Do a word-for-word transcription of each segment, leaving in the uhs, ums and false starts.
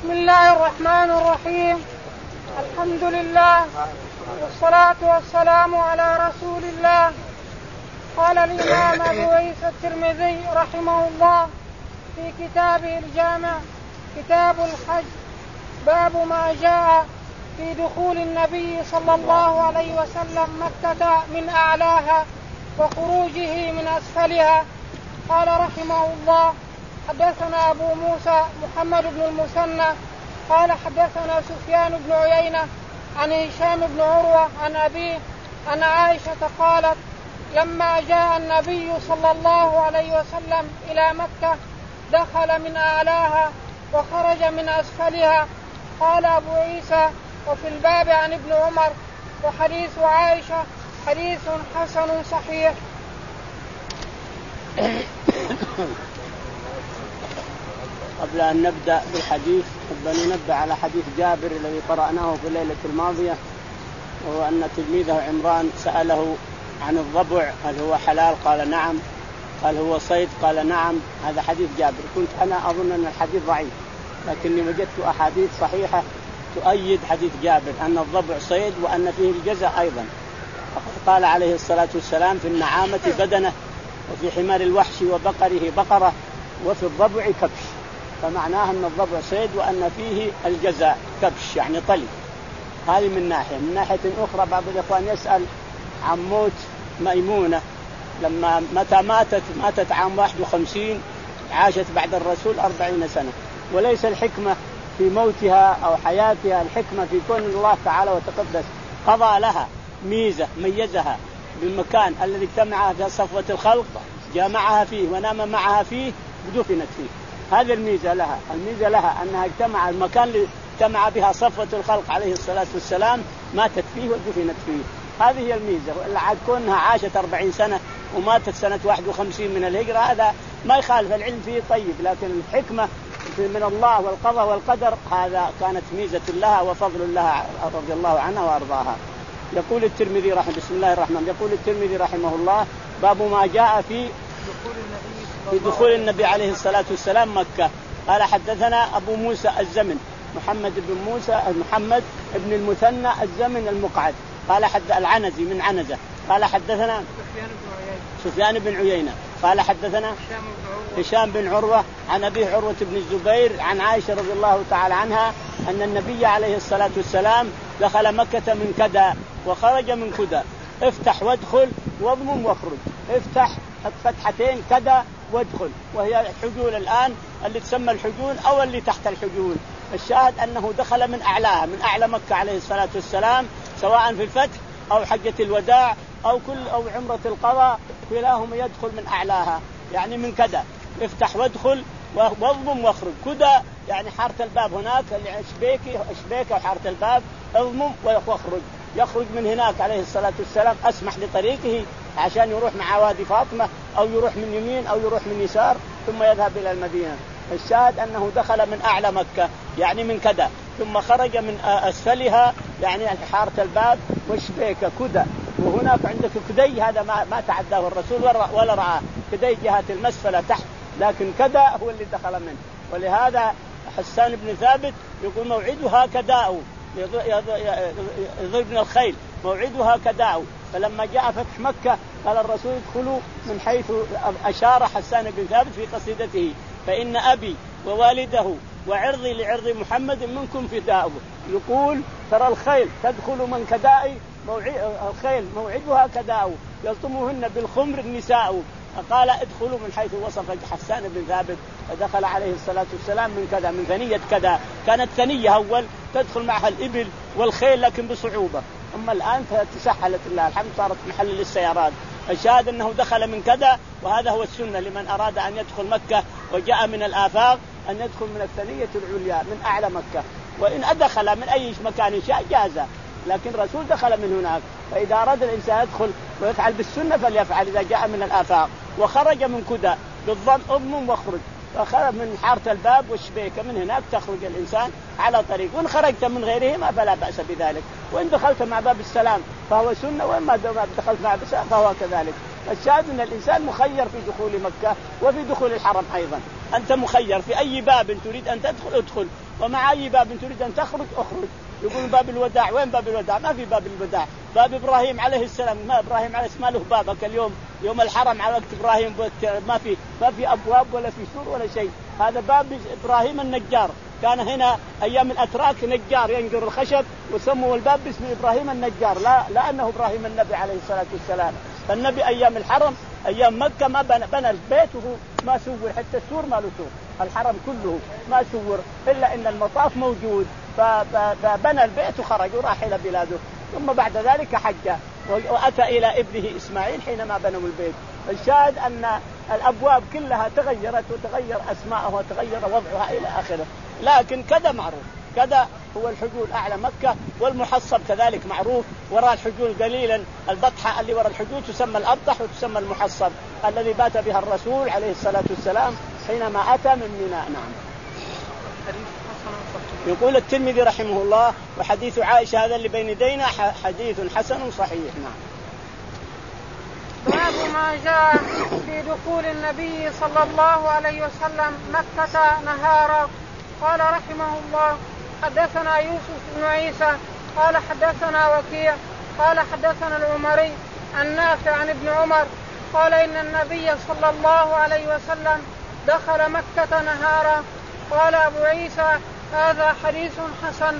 بسم الله الرحمن الرحيم. الحمد لله والصلاة والسلام على رسول الله. قال الإمام أبو عيسى الترمذي رحمه الله في كتابه الجامع كتاب الحج باب ما جاء في دخول النبي صلى الله عليه وسلم مكة من أعلاها وخروجه من أسفلها. قال رحمه الله حدثنا أبو موسى محمد بن المثنى قال حدثنا سفيان بن عيينة عن هشام بن عروة عن أبيه عن عائشة قالت لما جاء النبي صلى الله عليه وسلم إلى مكة دخل من أعلاها وخرج من أسفلها. قال أبو عيسى وفي الباب عن ابن عمر وحديث عائشة حديث حسن صحيح. قبل أن نبدأ بالحديث نبدأ ننبه على حديث جابر الذي قرأناه في الليلة الماضية، وهو أن تلميذه عمران سأله عن الضبع هل هو حلال قال نعم، قال هو صيد قال نعم. هذا حديث جابر. كنت أنا أظن أن الحديث ضعيف، لكني وجدت أحاديث صحيحة تؤيد حديث جابر أن الضبع صيد وأن فيه الجزاء أيضا. فقد قال عليه الصلاة والسلام في النعامة بدنة وفي حمار الوحش وبقره بقرة وفي الضبع كبش، فمعناها أن الضبع صيد وأن فيه الجزاء كبش يعني طلي. هذه من ناحية. من ناحية أخرى بعض الإخوان يسأل عن موت ميمونة لما متى ماتت ماتت عام واحد وخمسين، عاشت بعد الرسول أربعين سنة، وليس الحكمة في موتها أو حياتها، الحكمة في كون الله تعالى وتقدس قضى لها ميزة ميزها بالمكان الذي اجتمع في صفوة الخلق، جامعها فيه ونام معها فيه ودفنت فيه. هذه الميزة لها. الميزة لها أنها اجتمع المكان اللي اجتمع بها صفوة الخلق عليه الصلاة والسلام ماتت فيه ودفنت فيه. هذه هي الميزة. وإلا عاد كونها عاشت أربعين سنة وماتت سنة واحد وخمسين من الهجرة هذا ما يخالف، العلم فيه طيب، لكن الحكمة من الله والقضاء والقدر هذا كانت ميزة لها وفضل لها رضي الله عنها وأرضاها. يقول الترمذي رحمه بسم الله الرحمن يقول الترمذي رحمه الله باب ما جاء في في دخول النبي عليه الصلاة والسلام مكة. قال حدثنا أبو موسى الزمن محمد بن موسى محمد بن المثنى الزمن المقعد قال حد العنزي من عنزة قال حدثنا سفيان بن عيينة قال حدثنا هشام بن عروة عن أبيه عروة بن الزبير عن عائشة رضي الله تعالى عنها أن النبي عليه الصلاة والسلام دخل مكة من كدا وخرج من كدا. افتح وادخل واضمم واخرج. افتح فتحتين كدا وادخل، وهي الحجول الآن اللي تسمى الحجول أو اللي تحت الحجول. الشاهد أنه دخل من أعلاها من أعلى مكة عليه الصلاة والسلام، سواء في الفتح أو حجة الوداع أو كل أو عمرة القضاء، كلاهما يدخل من أعلاها يعني من كدا. افتح وادخل واضمم واخرج. كدا يعني حارة الباب هناك اللي اشبيكي اشبيكه وحارة الباب اضمم واخرج. يخرج من هناك عليه الصلاة والسلام أسمح لطريقه عشان يروح مع وادي فاطمة أو يروح من يمين أو يروح من يسار ثم يذهب إلى المدينة. الشاهد أنه دخل من أعلى مكة يعني من كدا، ثم خرج من أسفلها يعني حارة الباب وشبيكة كدا. وهناك عندك كدي هذا ما, ما تعداه الرسول ولا رعاه، كدي جهة المسفلة تحت، لكن كدا هو اللي دخل منه. ولهذا حسان بن ثابت يقول موعدها كداء يضربن الخيل موعدها كداء. فلما جاء فتح مكة قال الرسول ادخلوا من حيث أشار حسان بن ثابت في قصيدته فإن أبي ووالده وعرضي لعرض محمد منكم فداء. يقول ترى الخيل تدخل من كداء موعد الخيل موعدها كداء يلطمهن بالخمر النساء. فقال ادخلوا من حيث وصف حسان بن ثابت، فدخل عليه الصلاة والسلام من كذا من ثنية كذا. كانت ثنية أول تدخل معها الإبل والخيل لكن بصعوبة، أما الآن تسهلت الله الحمد صارت محل للسيارات. الشاهد أنه دخل من كذا، وهذا هو السنة لمن أراد أن يدخل مكة وجاء من الآفاق أن يدخل من الثنية العليا من أعلى مكة، وإن أدخل من أي مكان شاء جازه، لكن رسول دخل من هناك. فإذا أراد الإنسان يدخل ويفعل بالسنة فليفعل إذا جاء من الآفاق. وخرج من كدا بالضم أضمم واخرج، فخرج من حارة الباب والشبيكة من هناك تخرج الإنسان على طريق. وإن خرجت من غيرهما فلا بأس بذلك، وإن دخلت مع باب السلام فهو سنة، وإما دخلت مع باب فهو كذلك. الشاهد أن الإنسان مخير في دخول مكة وفي دخول الحرم أيضا. أنت مخير في أي باب تريد أن تدخل ادخل، ومع أي باب تريد أن تخرج اخرج. يقول باب الوداع، وين باب الوداع؟ ما في باب الوداع. باب إبراهيم عليه السلام، ما إبراهيم عليه السلام له بابك اليوم يوم الحرم على وقت إبراهيم ما في ما في أبواب ولا في سور ولا شيء. هذا باب إبراهيم النجار، كان هنا أيام الأتراك نجار ينجر الخشب وسموا الباب باسم إبراهيم النجار، لا لا أنه إبراهيم النبي عليه الصلاة والسلام. فالنبي أيام الحرم أيام مكة ما بنى, بنى بيته ما سور، حتى السور ما له سور، الحرم كله ما سور إلا إن المطاف موجود، فبنى البيت وخرج وراح إلى بلاده. ثم بعد ذلك حج وأتى إلى ابنه إسماعيل حينما بنوا البيت. الشاهد أن الأبواب كلها تغيرت وتغير أسماءها وتغير وضعها إلى آخره، لكن كذا معروف، كذا هو الحجول أعلى مكة، والمحصب كذلك معروف وراء الحجول قليلا. البطحة اللي وراء الحجول تسمى الأبطح وتسمى المحصب الذي بات بها الرسول عليه الصلاة والسلام حينما أتى من ميناء. نعم. يقول الترمذي رحمه الله: وحديث عائشة هذا اللي بين يدينا حديث حسن صحيح. نعم. باب ما جاء في دخول النبي صلى الله عليه وسلم مكة نهارا. قال رحمه الله: حدثنا يوسف بن عيسى قال حدثنا وكيع قال حدثنا العمري عن نافع عن ابن عمر قال إن النبي صلى الله عليه وسلم دخل مكة نهارا. قال أبو عيسى: هذا حديث حسن.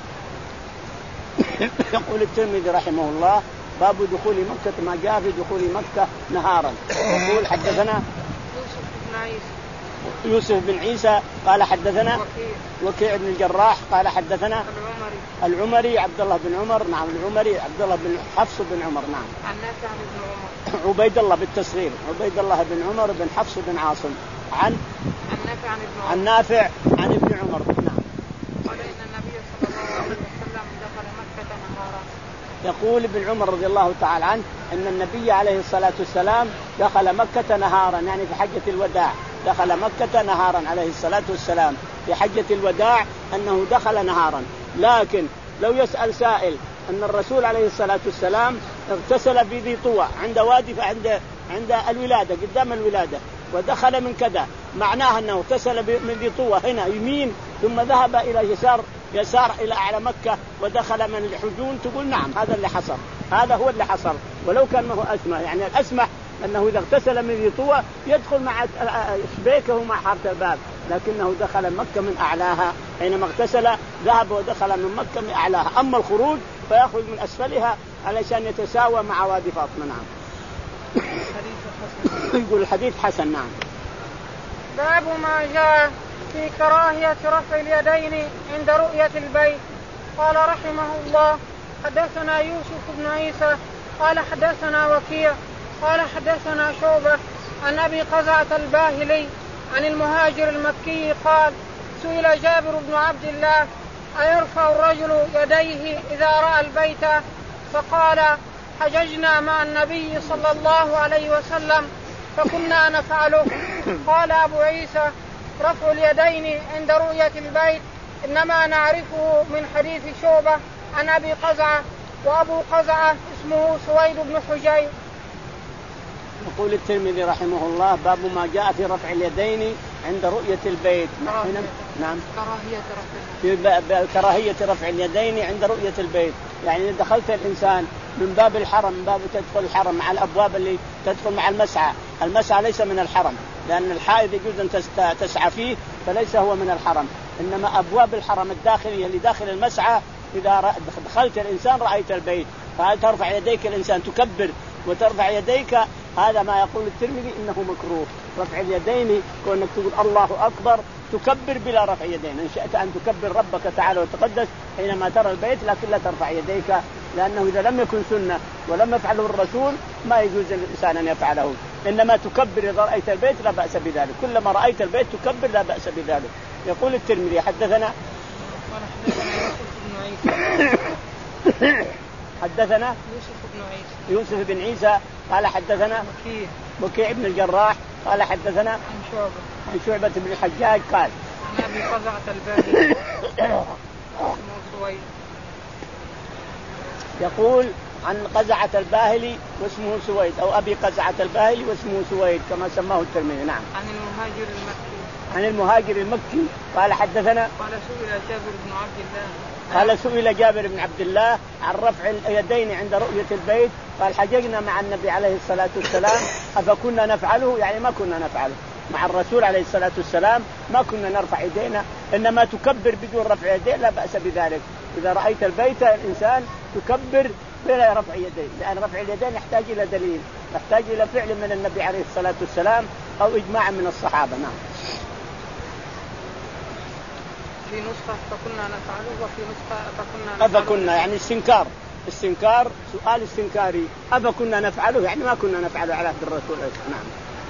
يقول الترمذي رحمه الله: باب دخول مكة، ما جاء في دخول مكة نهارا. يقول حدثنا يوسف بن عيسى يوسف بن عيسى قال حدثنا وكيع, وكيع بن الجراح قال حدثنا العمري العمري عبد الله بن عمر. نعم. العمري عبد الله بن حفص بن عمر. نعم. عن نافع عن ابن عمر عبيد الله بالتصغير، عبيد الله بن عمر بن حفص بن عاصم عن عن نافع عن ابن عمر عن نافع عن ابن عمر. نعم. قال إن النبي صلى الله عليه وسلم دخل مكة نهارا. يقول ابن عمر رضي الله تعالى عنه أن النبي عليه الصلاة والسلام دخل مكة نهارا، يعني في حجة الوداع دخل مكة نهارا عليه الصلاة والسلام في حجة الوداع أنه دخل نهارا. لكن لو يسأل سائل أن الرسول عليه الصلاة والسلام اغتسل في ذي طوى عند وادي عند عند الولادة قدام الولادة ودخل من كذا، معناه أنه اغتسل من ذي طوى هنا يمين ثم ذهب إلى يسار يسار إلى أعلى مكة ودخل من الحجون، تقول نعم هذا اللي حصل، هذا هو اللي حصل. ولو كان هو أسمح، يعني الأسمح أنه إذا اغتسل من ذي طوى يدخل مع شبيكه مع حارة الباب، لكنه دخل مكة من أعلاها، حينما اغتسل ذهب ودخل من مكة من أعلاها. أما الخروج فيخرج من أسفلها علشان يتساوى مع وادي فاطمة. نعم. يقول الحديث حسن. نعم. باب ما جاء في كراهية رفع اليدين عند رؤية البيت. قال رحمه الله: حدثنا يوسف بن عيسى قال حدثنا وكيع قال حدثنا شعبة عن أبي قزعة الباهلي عن المهاجر المكي قال: سئل جابر بن عبد الله: أيرفع الرجل يديه إذا رأى البيت؟ فقال: حججنا مع النبي صلى الله عليه وسلم فكنا نفعله. قال أبو عيسى: رفع اليدين عند رؤية البيت إنما نعرفه من حديث شعبة عن أبي قزعة، وأبو قزعة اسمه سويد بن حجير. يقول الترمذي رحمه الله: باب ما جاء في رفع اليدين عند رؤية البيت. نعم. كراهية رفع كراهية رفع اليدين عند رؤية البيت، يعني إذا دخلت الإنسان من باب الحرم، من باب تدخل الحرم مع الأبواب اللي تدخل مع المسعى، المسعى ليس من الحرم لأن الحائض يجوز أن تسعى فيه فليس هو من الحرم، إنما أبواب الحرم الداخلية اللي داخل المسعى إذا دخلت الإنسان رأيت البيت فهل ترفع يديك الإنسان تكبر وترفع يديك، هذا ما يقول الترمذي إنه مكروه. رفع اليدين كونك تقول الله أكبر تكبر بلا رفع يدين، إن شئت أن تكبر ربك تعالى وتقدس حينما ترى البيت، لكن لا ترفع يديك، لأنه إذا لم يكن سنة ولم يفعله الرسول ما يجوز للإنسان أن يفعله، إنما تكبر إذا رأيت البيت لا بأس بذلك، كلما رأيت البيت تكبر لا بأس بذلك. يقول الترمذي: حدثنا حدثنا يوسف بن عيسى يوسف بن عيسى قال حدثنا وكيع وكيع بن الجراح قال حدثنا عن شعبة عن شعبة بن الحجاج قال: عن أبي قزعة الباهلي اسمه سويد. يقول عن قزعة الباهلي واسمه سويد، أو أبي قزعة الباهلي واسمه سويد كما سماه الترمذي. نعم. عن المهاجر المكي عن المهاجر المكي قال حدثنا قال سئل جابر بن عبد الله قال سئل جابر بن عبد الله عن رفع اليدين عند رؤية البيت قال حججنا مع النبي عليه الصلاة والسلام أفكنا نفعله يعني ما كنا نفعله مع الرسول عليه الصلاة والسلام ما كنا نرفع يدينا إنما تكبر بدون رفع يدين لا بأس بذلك. إذا رأيت البيت الإنسان تكبر بلا رفع يدين لأن رفع اليدين يحتاج إلى دليل يحتاج إلى فعل من النبي عليه الصلاة والسلام أو إجماع من الصحابة. نعم. في نسخة فكنا نفعله وفي نسخة فكنا نفعله أفكنا يعني استنكار استنكار سؤال استنكاري أفكنا نفعله يعني ما كنا نفعله على عهد الرسول. نعم.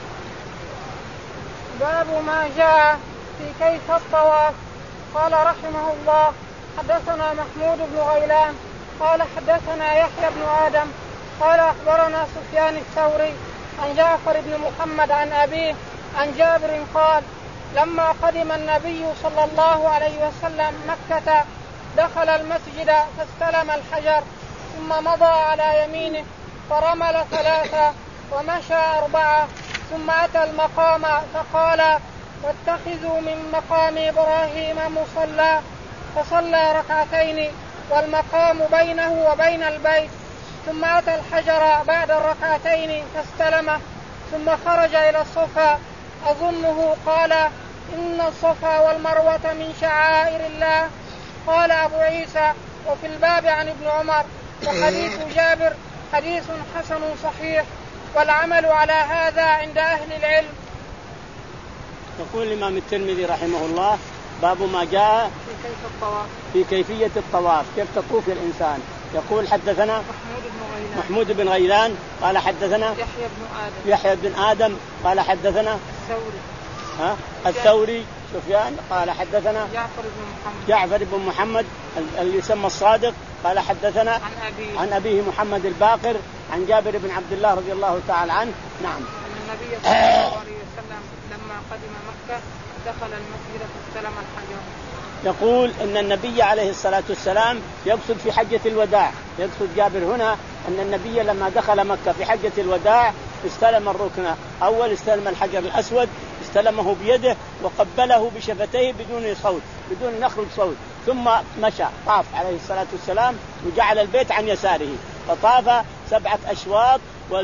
باب ما جاء في كيف الطواف. قال رحمه الله حدثنا محمود بن غيلان قال حدثنا يحيى بن آدم قال أخبرنا سفيان الثوري عن جعفر بن محمد عن أبيه عن جابر قال لما قدم النبي صلى الله عليه وسلم مكة دخل المسجد فاستلم الحجر ثم مضى على يمينه فرمل ثلاثة ومشى أربعة ثم أتى المقام فقال واتخذوا من مقام إبراهيم مصلى فصلى ركعتين والمقام بينه وبين البيت ثم أتى الحجر بعد الركعتين فاستلمه ثم خرج إلى الصفا أظنه قال إن الصفا والمروة من شعائر الله. قال أبو عيسى وفي الباب عن ابن عمر وحديث جابر حديث حسن صحيح والعمل على هذا عند أهل العلم. يقول الإمام الترمذي رحمه الله باب ما جاء في كيف الطواف في كيفية الطواف كيف تطوف الإنسان. يقول حدثنا محمود بن غيلان محمود بن غيلان قال حدثنا يحيى بن آدم يحيى بن آدم قال حدثنا الثوري ها الثوري سفيان قال حدثنا جعفر بن محمد جعفر بن محمد اللي يسمى الصادق قال حدثنا عن أبيه عن أبيه محمد الباقر عن جابر بن عبد الله رضي الله تعالى عنه. نعم. أن النبي صلى الله عليه وسلم لما قدم مكة دخل المسجد فاستلم الحجر. يقول إن النبي عليه الصلاة والسلام يقصد في حجة الوداع يقصد جابر هنا أن النبي لما دخل مكة في حجة الوداع استلم الركن أول استلم الحجر الأسود استلمه بيده وقبله بشفتيه بدون صوت بدون نخرج صوت ثم مشى طاف عليه الصلاة والسلام وجعل البيت عن يساره فطاف سبعة أشواط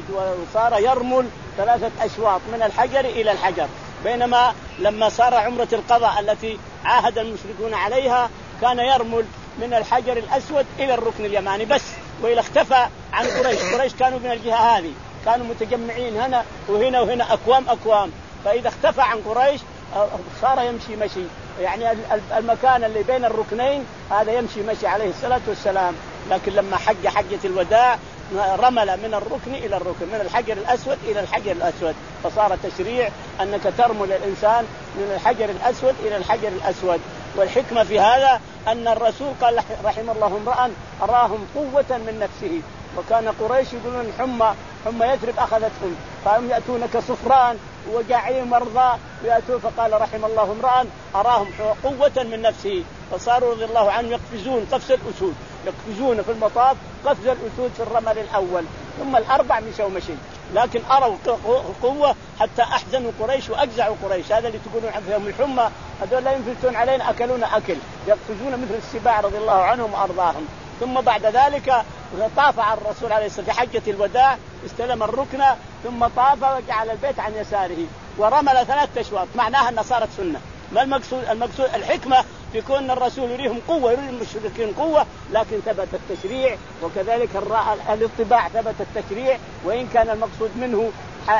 وصار يرمل ثلاثة أشواط من الحجر إلى الحجر. بينما لما صار عمرة القضاء التي عاهد المشركون عليها كان يرمل من الحجر الأسود إلى الركن اليماني بس وإلى اختفى عن قريش. قريش كانوا من الجهة هذه كانوا متجمعين هنا وهنا وهنا أكوام أكوام فإذا اختفى عن قريش صار يمشي مشي يعني المكان اللي بين الركنين هذا يمشي مشي عليه الصلاة والسلام. لكن لما حج حجة الوداع رمل من الركن إلى الركن من الحجر الأسود إلى الحجر الأسود فصار تشريع أنك ترمل الإنسان من الحجر الأسود إلى الحجر الأسود. والحكمة في هذا أن الرسول قال رحم الله امرأ أراهم قوة من نفسه وكان قريش يقولون حمى حمى يثرب أخذتهم فهم يأتونك صفران وجاعين مرضى ويأتون فقال رحم الله امرأ أراهم قوة من نفسه فصاروا رضي الله عنهم يقفزون قفز الأسود يقفزون في المطاف قفز الأسود في الرمل الأول ثم الأربع مشوا مشي لكن أروا قوة حتى أحزنوا قريش وأجزعوا قريش. هذا اللي تقولون فيهم الحمى هذول لا ينفلتون علينا أكلون أكل يقفزون مثل السباع رضي الله عنهم وأرضاهم. ثم بعد ذلك طاف على الرسول عليه الصلاة والسلام في حجة الوداع استلم الركن ثم طاف وجعل البيت عن يساره ورمل ثلاث أشواط معناها أنها صارت سنة. ما المقصود؟ المقصود الحكمة في كون الرسول يريهم قوة يريد المشركين قوة لكن ثبت التشريع وكذلك الاطباع ثبت التشريع وإن كان المقصود منه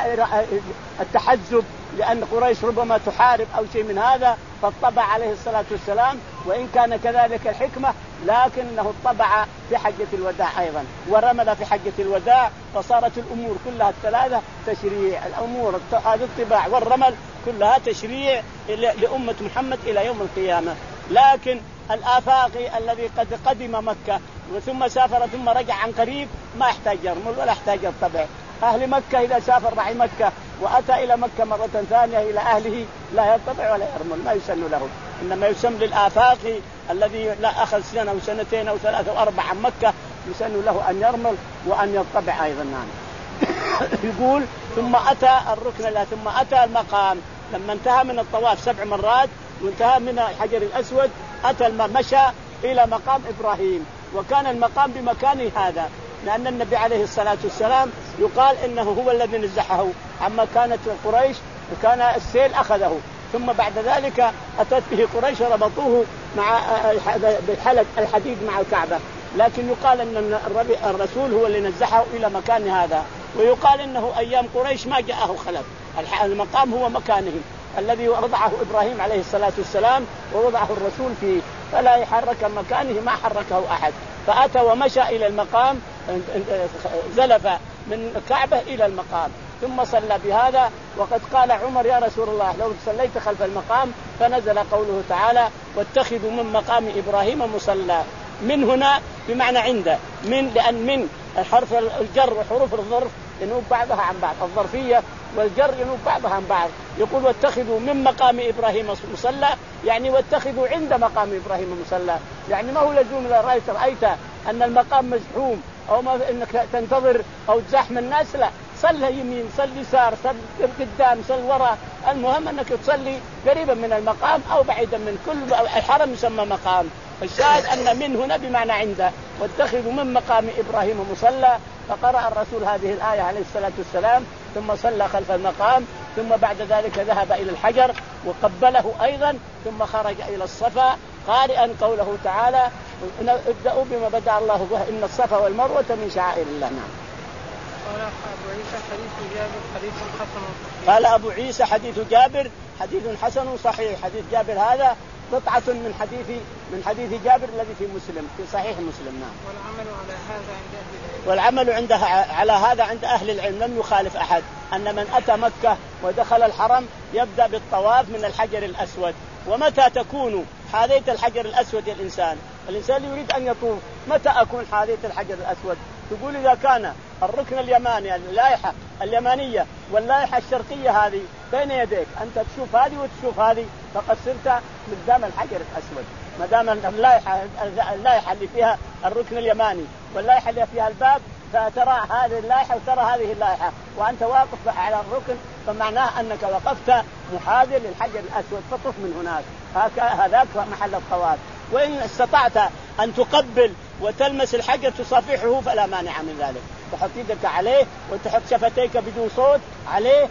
التحزب لأن قريش ربما تحارب أو شيء من هذا فاطبع عليه الصلاة والسلام وإن كان كذلك الحكمة لكنه اطبع في حجة الوداع أيضا ورمل في حجة الوداع فصارت الأمور كلها الثلاثة تشريع. الأمور الاطباع والرمل كلها تشريع لأمة محمد إلى يوم القيامة. لكن الآفاقي الذي قد قدم مكة ثم سافر ثم رجع عن قريب ما يحتاج يرمل ولا يحتاج الطبع. أهل مكة إذا سافر رحي مكة وأتى إلى مكة مرة ثانية إلى أهله لا يطبع ولا يرمل ما يسن له إنما يسن للآفاقي الذي لا أخذ سنة أو سنتين أو ثلاثة أو أربعة عن مكة يسن له أن يرمل وأن يطبع أيضا. نعم. يقول ثم أتى الركن لا ثم أتى المقام لما انتهى من الطواف سبع مرات وانتهى من الحجر الأسود أتى مشى إلى مقام إبراهيم، وكان المقام بمكانه هذا، لأن النبي عليه الصلاة والسلام يقال إنه هو الذي نزحه عما كانت قريش، وكان السيل أخذه، ثم بعد ذلك أتت به قريش ربطوه مع بحلق الحديد مع الكعبة، لكن يقال أن الرسول هو اللي نزحه إلى مكان هذا، ويقال إنه أيام قريش ما جاءه خلف، المقام هو مكانه الذي وضعه إبراهيم عليه الصلاة والسلام ووضعه الرسول فيه، فلا يحرك مكانه ما حركه أحد، فأتى ومشى إلى المقام، زلف من الكعبة إلى المقام ثم صلى بهذا. وقد قال عمر يا رسول الله لو صليت خلف المقام، فنزل قوله تعالى واتخذوا من مقام إبراهيم مصلى. من هنا بمعنى عنده، من لأن من الحرف الجر وحروف الظرف ينوب بعضها عن بعض، الظرفية والجر ينوب بعضها عن بعض. يقول واتخذوا من مقام إبراهيم مصلى، يعني واتخذوا عند مقام إبراهيم مصلى، يعني ما هو لزوم إذا رأيت رأيت أن المقام مزحوم أو ما إنك تنتظر أو تزاحم الناس، لا، صلي يمين صل يسار صل قدام صل وراء، المهم أنك تصلي قريبا من المقام أو بعيدا من كل الحرم يسمى مقام. الشاهد أن من هنا بمعنى عنده، واتخذوا من مقام إبراهيم مصلى. فقرأ الرسول هذه الآية عليه الصلاة والسلام ثم صلى خلف المقام، ثم بعد ذلك ذهب إلى الحجر وقبله أيضا، ثم خرج إلى الصفا قارئا قوله تعالى ابدأوا بما بدأ الله به إن الصفا والمروة من شعائر الله. نعم. قال أبو عيسى حديث جابر حديث حسن. قال أبو عيسى حديث جابر حديث حسن صحيح. حديث جابر هذا قطعة من حديث من حديث جابر الذي في مسلم في صحيح مسلم. نعم. والعمل على هذا عند أهل العلم. والعمل عندها على هذا عند أهل العلم، لم يخالف أحد أن من أتى مكة ودخل الحرم يبدأ بالطواف من الحجر الأسود. ومتى تكون حاذيت الحجر الأسود يا الإنسان الإنسان يريد أن يطوف، متى أكون حاذيت الحجر الأسود؟ تقول إذا كان الركن اليماني يعني اللائحة اليمانية واللائحة الشرقية هذه بين يديك، أنت تشوف هذه وتشوف هذه، فقد صرت قدام الحجر الأسود. ما دام اللائحة اللائحة اللي فيها الركن اليماني واللائحة اللي فيها الباب، فترى هذه اللائحة وترى هذه اللائحة وأنت واقف على الركن، فمعناه أنك وقفت محاذي للحجر الأسود، فطف من هناك، هذاك محل الطواف. وإن استطعت أن تقبل وتلمس الحجر تصافحه فلا مانع من ذلك، تحط يدك عليه وتحط شفتيك بدون صوت عليه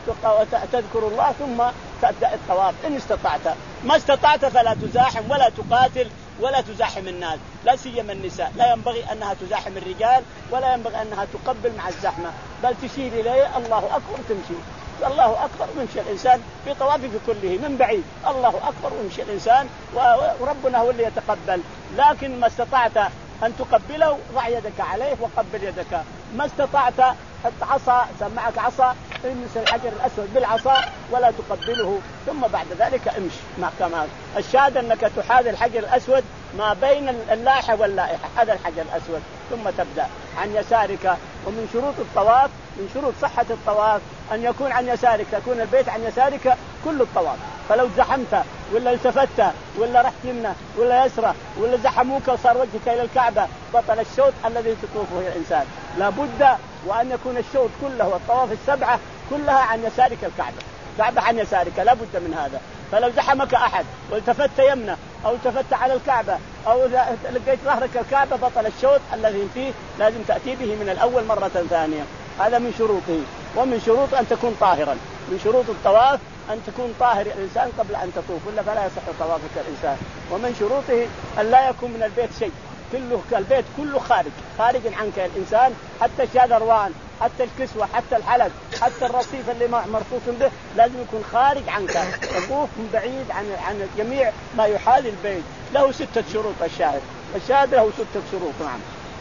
وتذكر الله ثم تبدأ الطواف إن استطعت. ما استطعت فلا تزاحم ولا تقاتل ولا تزاحم الناس، لا سيما النساء، لا ينبغي أنها تزاحم الرجال ولا ينبغي أنها تقبل مع الزحمة، بل تشير إليه الله أكبر تمشي، الله أكبر ويمشي الإنسان في طوافه كله من بعيد، الله أكبر ويمشي الإنسان وربنا هو اللي يتقبل. لكن ما استطعت أن تقبله ضع يدك عليه وقبل يدك، ما استطعت حط عصا سمعك عصا امس الحجر الأسود بالعصا ولا تقبله، ثم بعد ذلك امشي مع كمال. الشاهد أنك تحاذي الحجر الأسود ما بين اللائحة واللائحة، هذا الحجر الأسود، ثم تبدأ عن يسارك. ومن شروط الطواف من شروط صحة الطواف أن يكون عن يسارك، يكون البيت عن يسارك كل الطواف، فلو زحمت ولا التفت ولا رحت يمنه ولا يسرى ولا زحموك وصار وجهك إلى الكعبة بطل الشوط الذي تطوفه الإنسان. لابد وأن يكون الشوط كله والطواف السبعة كلها عن يسارك الكعبة، كعبة عن يسارك، لابد من هذا. فلو زحمك أحد والتفت يمنه أو التفت على الكعبة أو لقيت ظهرك الكعبة بطل الشوط الذي فيه، لازم تأتي به من الأول مرة ثانية. هذا من شروطه. ومن شروط أن تكون طاهرا، من شروط الطواف أن تكون طاهر الإنسان قبل أن تطوف، ولا فلا يصح طوافك الإنسان. ومن شروطه أن لا يكون من البيت شيء، كله البيت كله خارج خارج عنك الإنسان، حتى الشادروان حتى الكسوة حتى الحلق حتى الرصيف اللي مرصوص به لازم يكون خارج عنك، تطوف من بعيد عن عن جميع ما يحاذي البيت. له ستة شروط الشاهد، الشاهد له ستة شروط. نعم.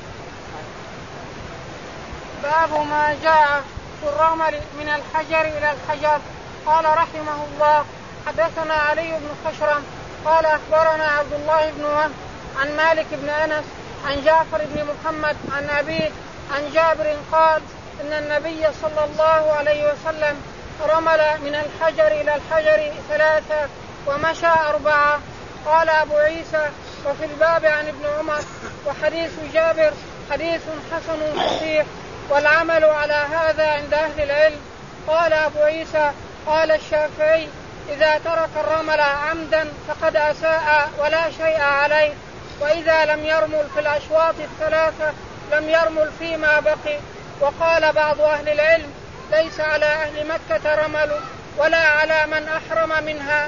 باب ما جاء في الرمل من الحجر إلى الحجر. قال رحمه الله حدثنا علي بن خشرم قال أخبرنا عبد الله بن وهب عن مالك بن أنس عن جعفر بن محمد عن أبيه عن جابر قال إن النبي صلى الله عليه وسلم رمل من الحجر إلى الحجر ثلاثة ومشى أربعة. قال أبو عيسى وفي الباب عن ابن عمر وحديث جابر حديث حسن صحيح والعمل على هذا عند أهل العلم. قال أبو عيسى قال الشافعي إذا ترك الرمل عمدا فقد أساء ولا شيء عليه، وإذا لم يرمل في الأشواط الثلاثة لم يرمل فيما بقي. وقال بعض أهل العلم ليس على أهل مكة رمل ولا على من أحرم منها.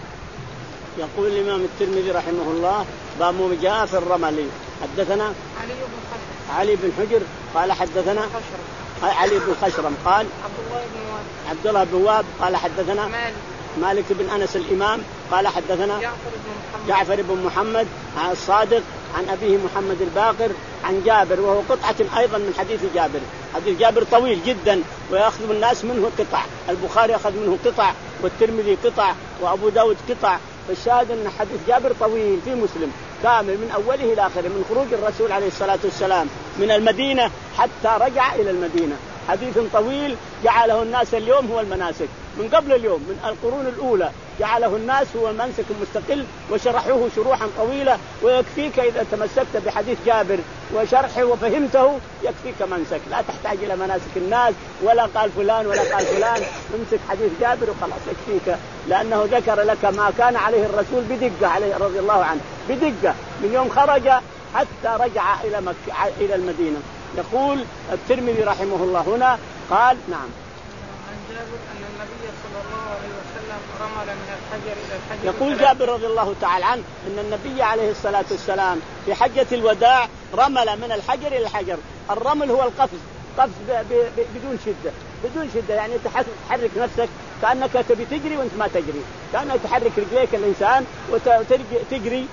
يقول الإمام الترمذي رحمه الله باب ما جاء في الرمل. حدثنا علي بن خشرم علي بن حجر قال حدثنا خشرم. علي بن خشرم قال عبد الله بن وهب عبد الله بن وهب قال حدثنا مالك مالك بن أنس الإمام قال حدثنا جعفر بن محمد جعفر بن محمد الصادق عن أبيه محمد الباقر عن جابر، وهو قطعة أيضا من حديث جابر. حديث جابر طويل جدا ويأخذ الناس منه قطع، البخاري أخذ منه قطع والترمذي قطع وأبو داود قطع. فالشاهد أن حديث جابر طويل في مسلم كامل من أوله إلى آخره، من خروج الرسول عليه الصلاة والسلام من المدينة حتى رجع إلى المدينة. حديث طويل جعله الناس اليوم هو المناسك، من قبل اليوم من القرون الأولى جعله الناس هو المنسك المستقل وشرحوه شروحا طويلة. ويكفيك إذا تمسكت بحديث جابر وشرحه وفهمته يكفيك منسك، لا تحتاج إلى مناسك الناس ولا قال فلان ولا قال فلان، امسك حديث جابر وخلاص يكفيك، لأنه ذكر لك ما كان عليه الرسول بدقة عليه رضي الله عنه، بدقة من يوم خرج حتى رجع إلى مكة إلى المدينة. يقول الترمذي رحمه الله هنا قال نعم عن جابر أن النبي صلى الله عليه وسلم رمل من الحجر إلى الحجر. يقول جابر رضي الله تعالى عنه أن النبي عليه الصلاة والسلام في حجة الوداع رمل من الحجر إلى الحجر. الرمل هو القفز، قفز بدون شدة، بدون شدة يعني تحرك نفسك كأنك تبي تجري وانت ما تجري، كأنك تحرك رجليك الإنسان وتجري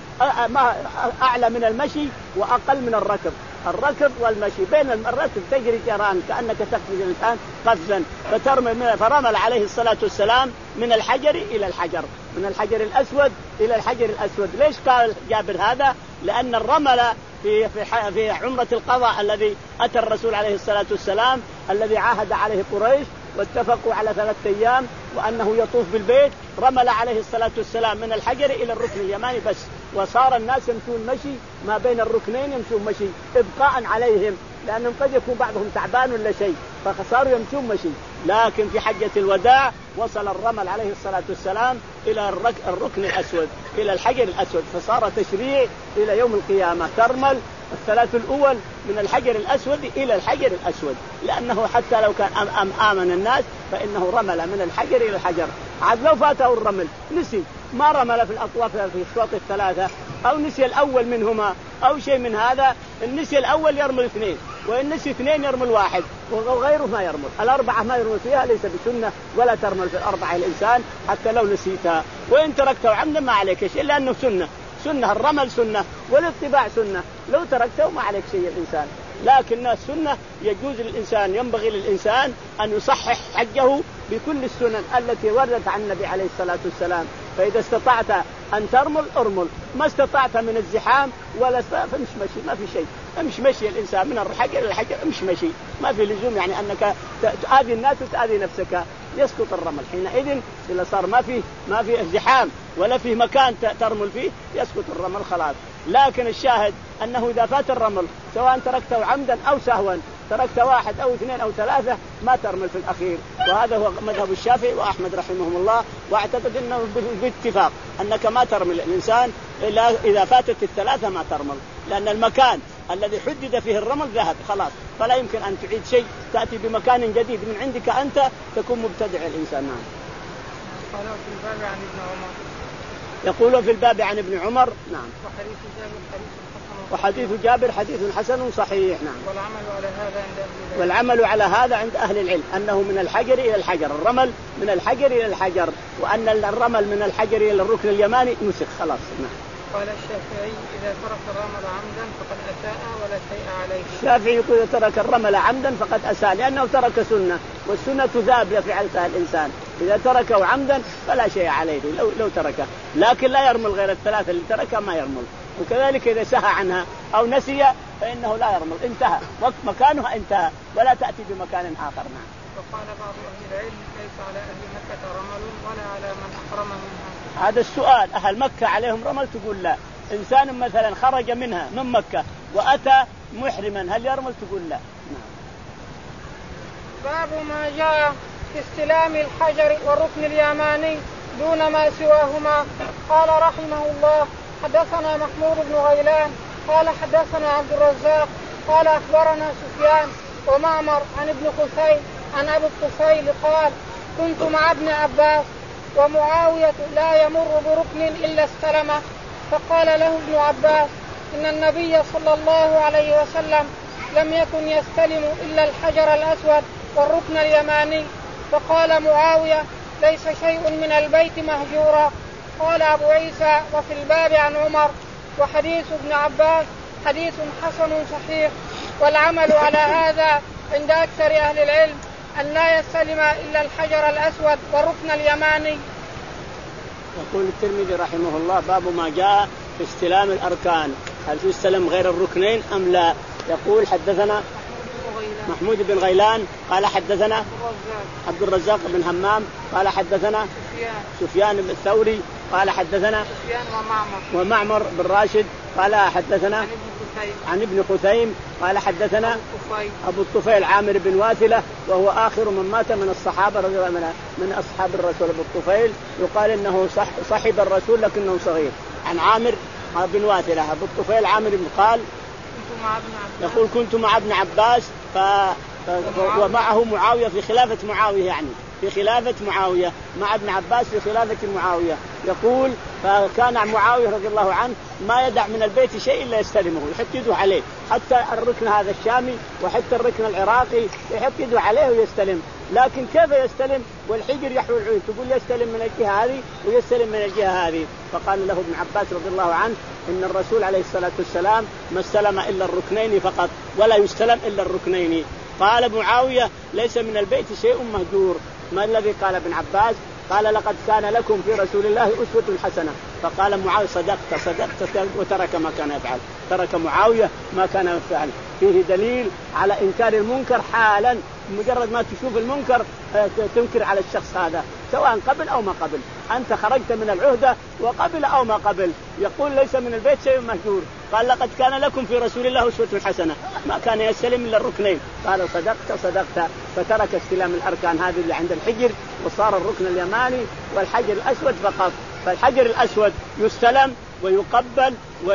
أعلى من المشي وأقل من الركض. الركض والمشي بين الركض تجري جران كأنك تقفز الإنسان قفزا. فترمل فرمل عليه الصلاة والسلام من الحجر إلى الحجر، من الحجر الأسود إلى الحجر الأسود. ليش قال جابر هذا؟ لأن الرمل في في في عمرة القضاء الذي أتى الرسول عليه الصلاة والسلام الذي عاهد عليه قريش واتفقوا على ثلاثة أيام وأنه يطوف بالبيت، رمل عليه الصلاة والسلام من الحجر إلى الركن اليماني بس، وصار الناس يمشون مشي ما بين الركنين، يمشون مشي إبقاء عليهم لأنهم قد يكون بعضهم تعبان ولا شيء فصاروا يمشون مشي. لكن في حجة الوداع وصل الرمل عليه الصلاة والسلام إلى الركن الأسود إلى الحجر الأسود، فصار تشريع إلى يوم القيامة ترمل الثلاث الأول من الحجر الأسود إلى الحجر الأسود، لأنه حتى لو كان أم آمن الناس فإنه رمل من الحجر إلى الحجر. عاد لو فاته الرمل نسي ما رمل في الأطواف في الشواط الثلاثة أو نسي الأول منهما أو شيء من هذا، النسي الأول يرمل اثنين وإن نسي اثنين يرمل واحد وغيره ما يرمل. الأربعة ما يرمل فيها ليس بسنة ولا ترمل في الأربعة الإنسان حتى لو نسيتها، وإن تركته عمدا ما عليك شيء إلا أنه سنة. سنة الرمل سنة والاتباع سنة، لو تركته ما عليك شيء الإنسان. لكن السنة يجوز للإنسان ينبغي للإنسان أن يصحح حجه بكل السنن التي وردت عن النبي عليه الصلاة والسلام. فإذا استطعت أن ترمل أرمل، ما استطعت من الزحام ولا فمش مشي ما في شيء، امش مشي الإنسان من الحجر إلى الحجر امش مشي، ما في لزوم يعني أنك تؤذي الناس وتؤذي نفسك، يسقط الرمل حينئذ إذا صار ما في ما في ازدحام ولا في مكان ترمل فيه يسقط الرمل خلاص. لكن الشاهد أنه إذا فات الرمل سواء تركته عمدا أو سهوا، تركت واحد أو اثنين أو ثلاثة ما ترمل في الأخير. وهذا هو مذهب الشافعي وأحمد رحمهم الله، واعتقد أنه باتفاق أنك ما ترمل الإنسان إلا إذا فاتت الثلاثة ما ترمل، لأن المكان الذي حدد فيه الرمل ذهب خلاص، فلا يمكن أن تعيد شيء، تأتي بمكان جديد من عندك أنت تكون مبتدع الإنسان. نعم. قالوا في الباب عن ابن عمر. يقول في الباب عن ابن عمر. نعم. وحديث جابر حديث حسن. وحديث جابر حديث حسن صحيح. نعم. والعمل على هذا عند أهل العلم. والعمل على هذا عند أهل العلم أنه من الحجر إلى الحجر، الرمل من الحجر إلى الحجر، وأن الرمل من الحجر إلى الركن اليماني نسخ خلاص. نعم. قال الشافعي إذا ترك الرمل عمدا فقد أساء ولا شيء عليه. الشافعي يقول إذا ترك الرمل عمدا فقد أساء، لأنه ترك سنة، والسنة تذاب لفعلتها الإنسان، إذا تركه عمدا فلا شيء عليه لو لو تركه، لكن لا يرمل غير الثلاثة اللي تركها ما يرمل. وكذلك إذا سهى عنها أو نسي فإنه لا يرمل، انتهى وقت مكانها انتهى ولا تأتي بمكان آخر. نعم. وقال بعض أهل العلم ليس على أهل مكة رمل ولا على من أحرم منها. هذا السؤال، أهل مكة عليهم رمل؟ تقول لا. إنسان مثلا خرج منها من مكة وأتى محرما هل يرمل؟ تقول لا. نعم. باب ما جاء في استلام الحجر والركن اليماني دون ما سواهما. قال رحمه الله حدثنا محمود بن غيلان قال حدثنا عبد الرزاق قال أخبرنا سفيان ومعمر عن ابن خثيم عن أبي الطفيل قال كنت مع ابن عباس ومعاوية لا يمر بركن إلا استلمه، فقال له ابن عباس إن النبي صلى الله عليه وسلم لم يكن يستلم إلا الحجر الأسود والركن اليماني. فقال معاوية ليس شيء من البيت مهجورا. قال أبو عيسى وفي الباب عن عمر وحديث ابن عباس حديث حسن صحيح. والعمل على هذا عند أكثر أهل العلم أن لا يستلم إلا الحجر الأسود والركن اليماني. يقول الترمذي رحمه الله باب ما جاء في استلام الأركان، هل يستلم غير الركنين أم لا؟ يقول حدثنا محمود بن غيلان قال حدثنا عبد الرزاق بن همام قال حدثنا سفيان بن الثوري قال حدثنا ومعمر, ومعمر بن راشد قال حدثنا عن ابن خثيم قال حدثنا أبو الطفيل عامر بن واثلة وهو آخر من مات من الصحابة رضي الله عنهم من أصحاب الرسول. أبو الطفيل يقال إنه صحب الرسول لكنه صغير. عن عامر بن واثلة أبو الطفيل عامر بن قال يقول كنت مع ابن عباس ف... ف... ومعه معاوية في خلافة معاوية، يعني في خلافة معاوية مع ابن عباس في خلافة معاوية. يقول فكان معاوية رضي الله عنه ما يدع من البيت شيء إلا يستلمه يحط يده عليه، حتى الركن هذا الشامي وحتى الركن العراقي يحط يده عليه ويستلم. لكن كيف يستلم والحجر يحول عين؟ تقول يستلم من الجهة هذه ويستلم من الجهة هذه. فقال له ابن عباس رضي الله عنه إن الرسول عليه الصلاة والسلام ما استلم إلا الركنين فقط ولا يستلم إلا الركنين. قال معاوية ليس من البيت شيء مهجور. ما الذي قال ابن عباس؟ قال لقد كان لكم في رسول الله أسوة حسنة. فقال معاوية صدقت صدقت وترك ما كان يفعل. ترك معاوية ما كان يفعل. فيه دليل على إنكار المنكر حالا، مجرد ما تشوف المنكر تنكر على الشخص هذا سواء قبل أو ما قبل. أنت خرجت من العهدة وقبل أو ما قبل. يقول ليس من البيت شيء مهجور. قال لقد كان لكم في رسول الله أسوة حسنة ما كان يستلم إلا الركنين. قال صدقت صدقت فترك استلام الأركان هذه اللي عند الحجر وصار الركن اليماني والحجر الأسود فقط. فالحجر الأسود يستلم ويقبل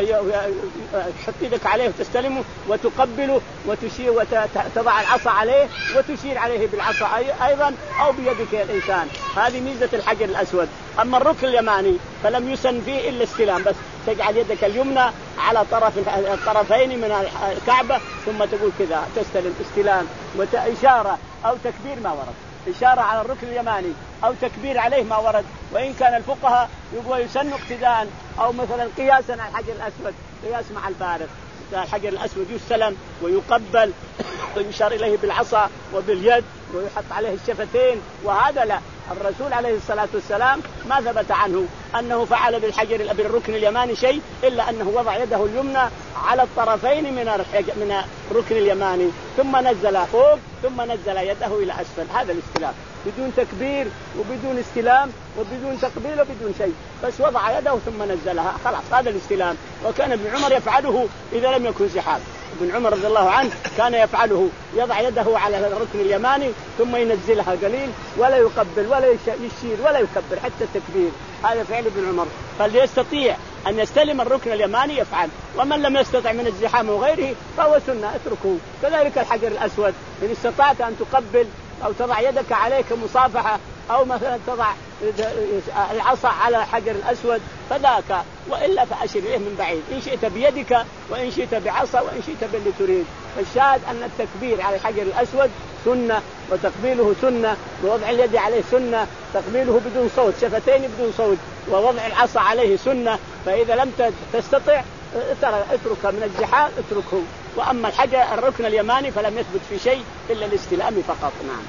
وتحط يدك عليه وتستلمه وتقبله وتشير وتضع العصا عليه وتشير عليه بالعصا أيضا أو بيدك يا الإنسان. هذه ميزة الحجر الأسود. أما الركن اليماني فلم يسن فيه إلا استلام بس، تجعل يدك اليمنى على طرف الطرفين من الكعبة ثم تقول كذا تستلم استلام وإشارة أو تكبير ما ورد. إشارة على الركن اليماني أو تكبير عليه ما ورد. وإن كان الفقهاء يقول يسن اقتداء أو مثلا قياسا على الحجر الأسود قياس مع الفارق. الحجر الأسود يستلم ويقبل ويشار إليه بالعصا وباليد ويحط عليه الشفتين. وهذا لا، الرسول عليه الصلاة والسلام ما ثبت عنه أنه فعل بالحجر بالركن اليماني شيء إلا أنه وضع يده اليمنى على الطرفين من من الركن اليماني ثم نزل فوق ثم نزل يده إلى أسفل. هذا الاستلام بدون تكبير وبدون استلام وبدون تقبيل وبدون شيء، بس وضع يده ثم نزلها خلاص. هذا الاستلام. وكان ابن عمر يفعله إذا لم يكن زحام. ابن عمر رضي الله عنه كان يفعله، يضع يده على الركن اليماني ثم ينزلها قليل ولا يقبل ولا يشير ولا يكبر حتى التكبير. هذا فعل ابن عمر. فليستطيع أن يستلم الركن اليماني يفعل، ومن لم يستطع من الزحام وغيره فهو سنة اتركه. كذلك الحجر الأسود إن استطعت أن تقبل أو تضع يدك عليه كمصافحة أو مثلا تضع العصا على الحجر الأسود فذاك، وإلا فأشر إليه من بعيد إن شئت بيدك وإن شئت بعصا وإن شئت باللي تريد. فالشاهد أن التكبير على الحجر الأسود سنة وتقبيله سنة ووضع اليد عليه سنة، تقبيله بدون صوت شفتين بدون صوت، ووضع العصا عليه سنة. فإذا لم تستطع اترك من الزحام اتركه. وأما الحجر الركن اليماني فلم يثبت في شيء إلا الاستلام فقط. نعم.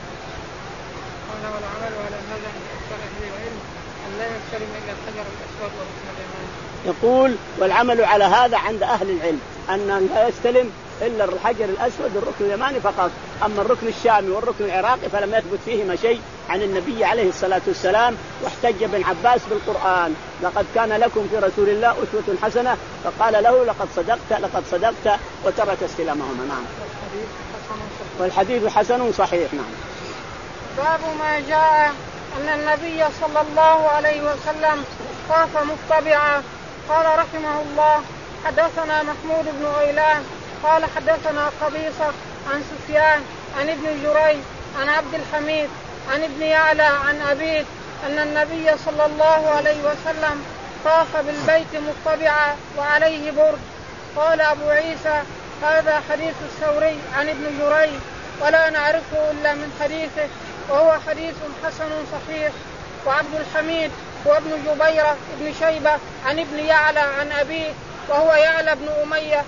والعمل على هذا عند أكثر أهل العلم أن لا يستلم إلا الحجر الأسود والركن اليماني. يقول والعمل على هذا عند أهل العلم أن لا يستلم إلا الحجر الأسود والركن اليماني فقط. أما الركن الشامي والركن العراقي فلم يثبت فيهما شيء عن النبي عليه الصلاة والسلام. واحتج ابن عباس بالقرآن لقد كان لكم في رسول الله أسوة حسنة، فقال له لقد صدقت لقد صدقت وترك استلامهما. نعم. والحديث حسن صحيح. نعم. باب ما جاء أن النبي صلى الله عليه وسلم طاف متبعا. قال رحمه الله: حدثنا محمود بن غيلان قال حدثنا قبيصة عن سفيان عن ابن جريج عن عبد الحميد عن ابن يعلى عن أبيه أن النبي صلى الله عليه وسلم طاف بالبيت متبعا وعليه برد. قال أبو عيسى: هذا حديث الثوري عن ابن جريج ولا نعرفه إلا من حديثه، وهو حديث حسن صحيح. وعبد الحميد هو ابن جبيرة ابن شيبة عن ابن يعلى عن أبيه وهو يعلى بن أمية.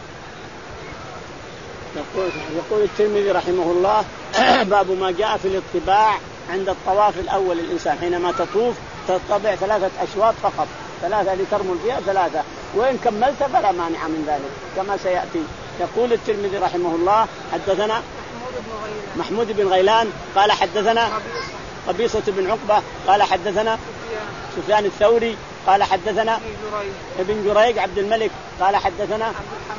يقول, يقول الترمذي رحمه الله: باب ما جاء في الاطباع عند الطواف الأول. الإنسان حينما تطوف تطبع ثلاثة أشواط فقط، ثلاثة لترمل فيها ثلاثة، وإن كملت فلا مانع من ذلك كما سيأتي. يقول الترمذي رحمه الله: حدثنا محمود بن غيلان قال حدثنا قبيصة بن عقبة قال حدثنا سفيان الثوري قال حدثنا ابن جريج عبد الملك قال حدثنا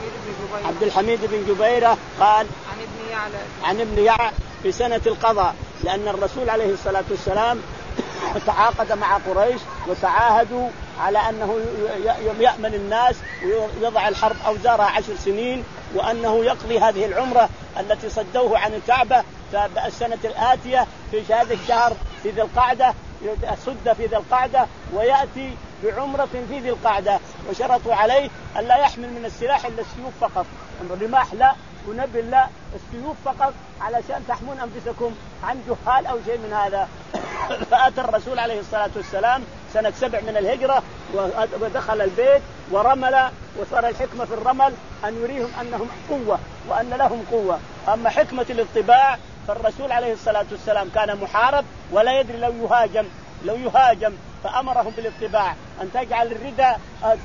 عبد الحميد بن جبيرة قال عن ابن يعلى عن ابن يعلى في سنة القضاء، لأن الرسول عليه الصلاة والسلام تعاقد مع قريش وتعاهدوا على أنه يأمن الناس ويضع الحرب أوزارها عشر سنين، وأنه يقضي هذه العمرة التي صدوه عن الكعبة السنة الآتية في هذا الشهر في ذي القعدة، صد في ذي القعدة ويأتي بعمرة في ذي القعدة، وشرطوا عليه أن لا يحمل من السلاح إلا السيوف فقط، الرماح لا ونبل لا، السيوف فقط علشان تحمون أنفسكم عن جهال أو شيء من هذا. فأتى الرسول عليه الصلاة والسلام سنة سبع من الهجرة ودخل البيت ورمل، وصار الحكمة في الرمل أن يريهم أنهم قوة وأن لهم قوة. أما حكمة الاطباع فالرسول عليه الصلاة والسلام كان محارب ولا يدري لو يهاجم لو يهاجم فأمرهم بالاطباع أن تجعل الرداء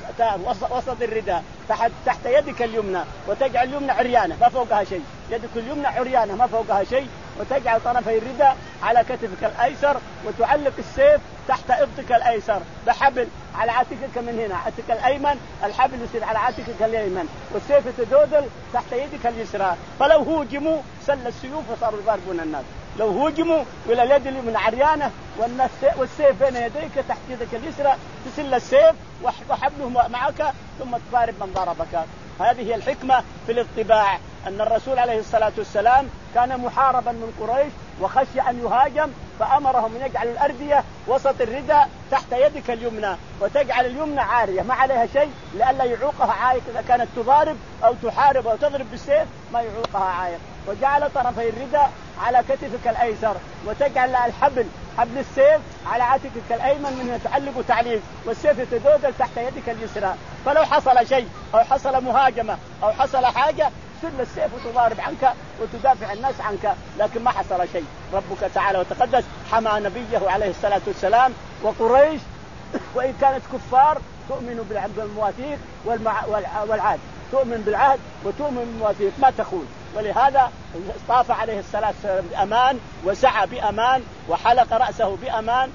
وسط الرداء تحت, تحت يدك اليمنى، وتجعل اليمنى عريانة ما فوقها شيء، يدك اليمنى عريانة ما فوقها شيء، وتجعل طرفي الرداء على كتفك الأيسر، وتعلق السيف تحت إبطك الأيسر بحبل على عاتقك من هنا، عاتقك الأيمن الحبل يصير على عاتقك اليمين، والسيف يتدودل تحت يدك اليسرى، فلو هوجموا سل السيوف وصاروا يضربون الناس. لو هوجموا ولا اليد اليمنى عريانة والسيف بين يديك تحت يدك اليسرى تسل السيف وحبله معك ثم تضارب من ضربك. هذه هي الحكمة في الاطباع، أن الرسول عليه الصلاة والسلام كان محاربا من قريش وخشي أن يهاجم، فأمرهم أن يجعلوا الأردية وسط الرداء تحت يدك اليمنى، وتجعل اليمنى عارية ما عليها شيء لئلا يعوقها عائق إذا كانت تضارب أو تحارب أو تضرب بالسيف ما يعوقها عائق، وجعل طرفي الرداء على كتفك الأيسر، وتجعل الحبل حبل السيف على عاتقك الأيمن من تعلق تعليق، والسيف يتدودل تحت يدك اليسرى، فلو حصل شيء أو حصل مهاجمة أو حصل حاجة سل السيف وتضارب عنك وتدافع الناس عنك، لكن ما حصل شيء. ربك تعالى وتقدس حمى نبيه عليه الصلاة والسلام. وقريش وإن كانت كفار تؤمن بالمواثيق والعهد، تؤمن بالعهد وتؤمن بالمواثيق ما تخون، ولهذا طاف عليه الصلاة والسلام بأمان وسعى بأمان وحلق رأسه بأمان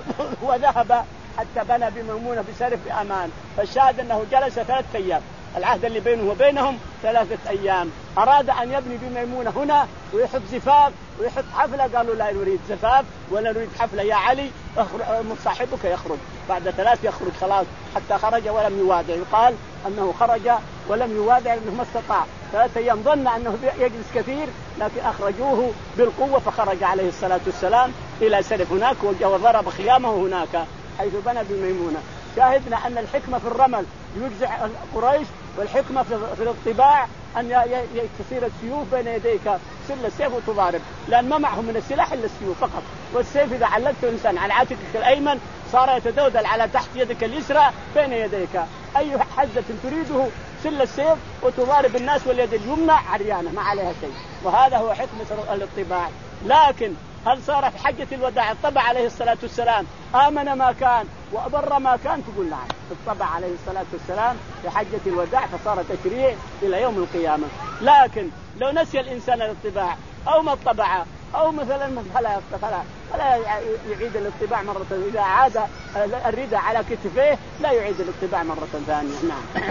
وذهب حتى بنى بميمونة بسرف بأمان. فالشاهد أنه جلس ثلاثة أيام، العهد اللي بينه وبينهم ثلاثة أيام. أراد أن يبني بميمونة هنا ويحط زفاف ويحط حفلة، قالوا لا نريد زفاف ولا نريد حفلة يا علي، صاحبك يخرج بعد ثلاث يخرج خلاص، حتى خرج ولم يوادع، يقال أنه خرج ولم يوادع لأنه ما استطاع. ثلاثة أيام ظن أنه يجلس كثير لكن أخرجوه بالقوة، فخرج عليه الصلاة والسلام إلى سرف هناك وضرب خيامه هناك حيث بنى بميمونة. شاهدنا أن الحكمة في الرمل يجزع قريش، والحكمة في الاطباع أن تصير السيوف بين يديك سل السيف وتضارب، لأن ما معهم من السلاح إلا السيوف فقط، والسيف إذا علقته إنسان على عاتقك الأيمن صار يتدودل على تحت يدك اليسرى بين يديك، أي حزة تريده سل السيف وتضارب الناس، واليد اليمنى عريانة ما عليها شيء. وهذا هو حكمة الاطباع. لكن هل صار في حجة الوداع الطبع عليه الصلاة والسلام آمن ما كان وأبر ما كان؟ تقول نعم، الطبع عليه الصلاة والسلام في حجة الوداع فصار تشريع إلى يوم القيامة. لكن لو نسي الإنسان الاطباع أو ما الطبع أو مثلا فلا فلا فلا يعيد الاطباع مرة، إذا عاد الرداء على كتفيه لا يعيد الاطباع مرة ثانية. نعم.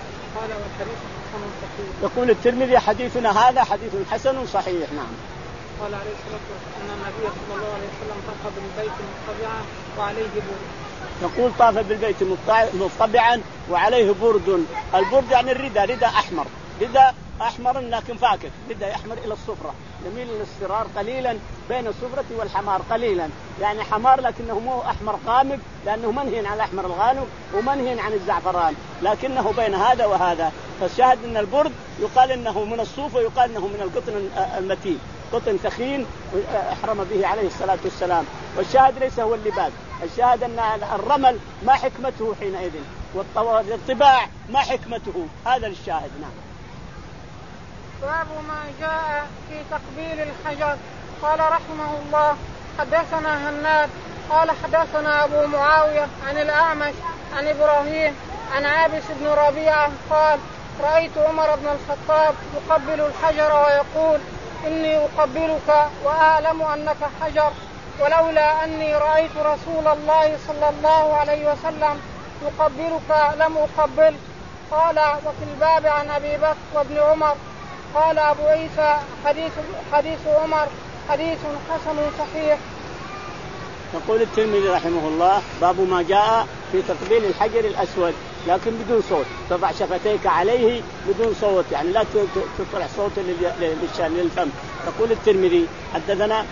يقول الترمذي حديثنا هذا حديث حسن صحيح. نعم. قال عليه الصلاة والسلام أن النبي صلى الله عليه وسلم طاف بالبيت مطبعا وعليه برد. يقول طاف بالبيت مطبعا وعليه برد. البرد يعني الرداء، رداء أحمر، رداء أحمر لكن فاكك، رداء أحمر إلى الصفرة، يميل للاصفرار قليلا بين الصفرة والحمار قليلا، يعني حمار لكنه مو أحمر غامق لأنه منهي عن الأحمر الغامق ومنهي عن الزعفران، لكنه بين هذا وهذا. فالشاهد أن البرد يقال إنه من الصوف ويقال إنه من القطن المتين، قطن ثخين أحرم به عليه الصلاة والسلام. والشاهد ليس هو اللباس، الشاهد أن الرمل ما حكمته حينئذ، والطباع ما حكمته، هذا الشاهد. نعم. باب ما جاء في تقبيل الحجر. قال رحمه الله حدثنا هناد قال حدثنا أبو معاوية عن الأعمش عن إبراهيم عن عابس بن ربيعة قال رأيت عمر بن الخطاب يقبل الحجر ويقول إني أقبلك وأعلم أنك حجر، ولولا أني رأيت رسول الله صلى الله عليه وسلم يقبلك لم أقبل. قال وفي الباب عن أبي بكر وابن عمر. قال أبو عيسى حديث, حديث عمر حديث حسن صحيح. يقول الترمذي رحمه الله باب ما جاء في تقبيل الحجر الأسود لكن بدون صوت، تضع شفتيك عليه بدون صوت، يعني لا تطلع صوت للفم. يقول الترمذي حدثنا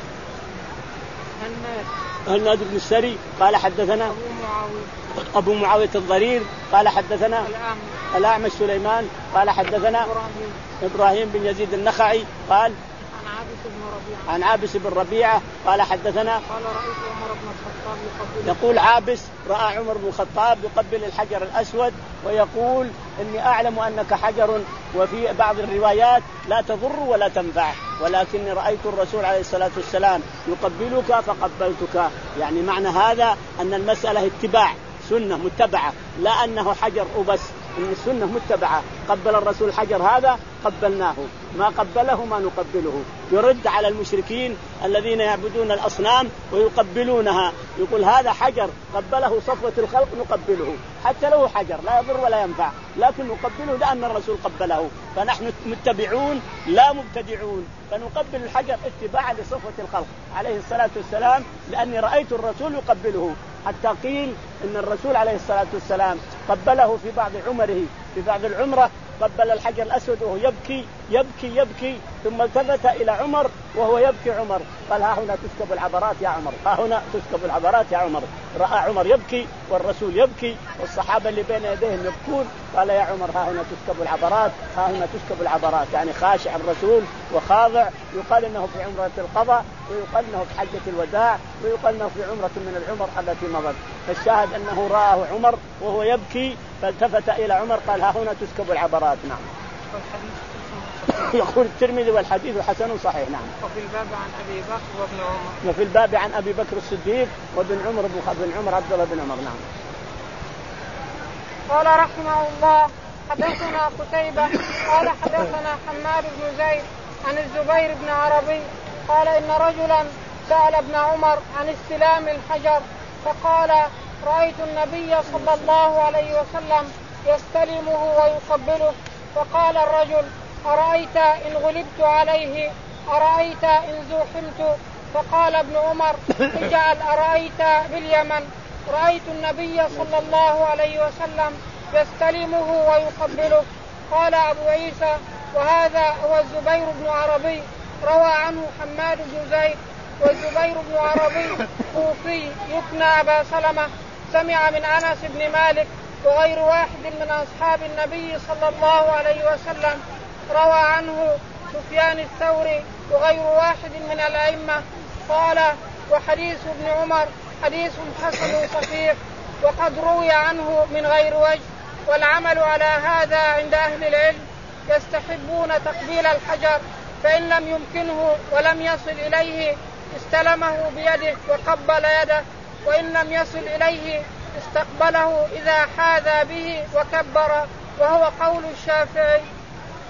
هناد بن السري قال حدثنا أبو معاوية, أبو معاوية الضرير قال حدثنا الأعمش سليمان قال حدثنا إبراهيم, إبراهيم بن يزيد النخعي قال عن عابس بن ربيعة عن عابس بن ربيعة قال حدثنا قال رأيت عمر بن الخطاب يقبل. يقول عابس رأى عمر بن الخطاب يقبل الحجر الأسود ويقول إني أعلم أنك حجر، وفي بعض الروايات لا تضر ولا تنفع، ولكني رأيت الرسول عليه الصلاة والسلام يقبلك فقبلتك. يعني معنى هذا أن المسألة اتباع سنة متبعة، لا أنه حجر وبس، إن السنة متبعة. قبل الرسول الحجر هذا قبلناه، ما قبله ما نقبله. يرد على المشركين الذين يعبدون الأصنام ويقبلونها، يقول هذا حجر قبله صفوة الخلق نقبله، حتى لو حجر لا يضر ولا ينفع لكن نقبله لأن الرسول قبله. فنحن متبعون لا مبتدعون، فنقبل الحجر اتباعا لصفوة الخلق عليه الصلاة والسلام، لأني رأيت الرسول يقبله. حتى قيل إن الرسول عليه الصلاة والسلام قبله في بعض عمره، في بعض العمرة قبل الحجر الأسود وهو يبكي يبكي يبكي، ثم التفت إلى عمر وهو يبكي عمر قال ها هنا تسكب العبرات يا عمر، ها هنا تسكب العبرات يا عمر. رأى عمر يبكي والرسول يبكي والصحابة اللي بين يديهم يبكون، قال يا عمر ها هنا تسكب العبرات، ها هنا تسكب العبرات، يعني خاشع الرسول وخاضع. يقال إنه في عمرة القضاء، ويقال إنه في حجة الوداع، ويقال إنه في عمرة من العمر التي مضت. فالشاهد أنه رآه عمر وهو يبكي فالتفت إلى عمر قال ها هنا تسكب العبرات. نعم. يقول الترمذي والحديث حسن صحيح. نعم. وفي الباب عن أبي بكر وابن عمر. وفي الباب عن أبي بكر الصديق وابن عمر بن عمر عبد الله بن عمر. نعم. قال رحمه الله حدثنا قتيبة قال حدثنا حماد بن زيد عن الزبير بن عربي قال إن رجلا سأل ابن عمر عن استلام الحجر فقال رأيت النبي صلى الله عليه وسلم يستلمه ويقبله. فقال الرجل أرأيت إن غلبت عليه، أرأيت إن زوحمت؟ فقال ابن عمر اجعل أرأيت باليمن. رأيت النبي صلى الله عليه وسلم يستلمه ويقبله. قال أبو عيسى وهذا هو الزبير بن عربي روى عنه حماد بن زيد. والزبير بن عربي كوفي يكنى أبا سلمة، سمع من أنس بن مالك وغير واحد من أصحاب النبي صلى الله عليه وسلم. روى عنه سفيان الثوري وغير واحد من الأئمة. قال وحديث ابن عمر حديث حسن صحيح وقد روي عنه من غير وجه. والعمل على هذا عند أهل العلم، يستحبون تقبيل الحجر، فإن لم يمكنه ولم يصل إليه استلمه بيده وقبل يده، وإن لم يصل إليه استقبله إذا حاذى به وكبر، وهو قول الشافعي.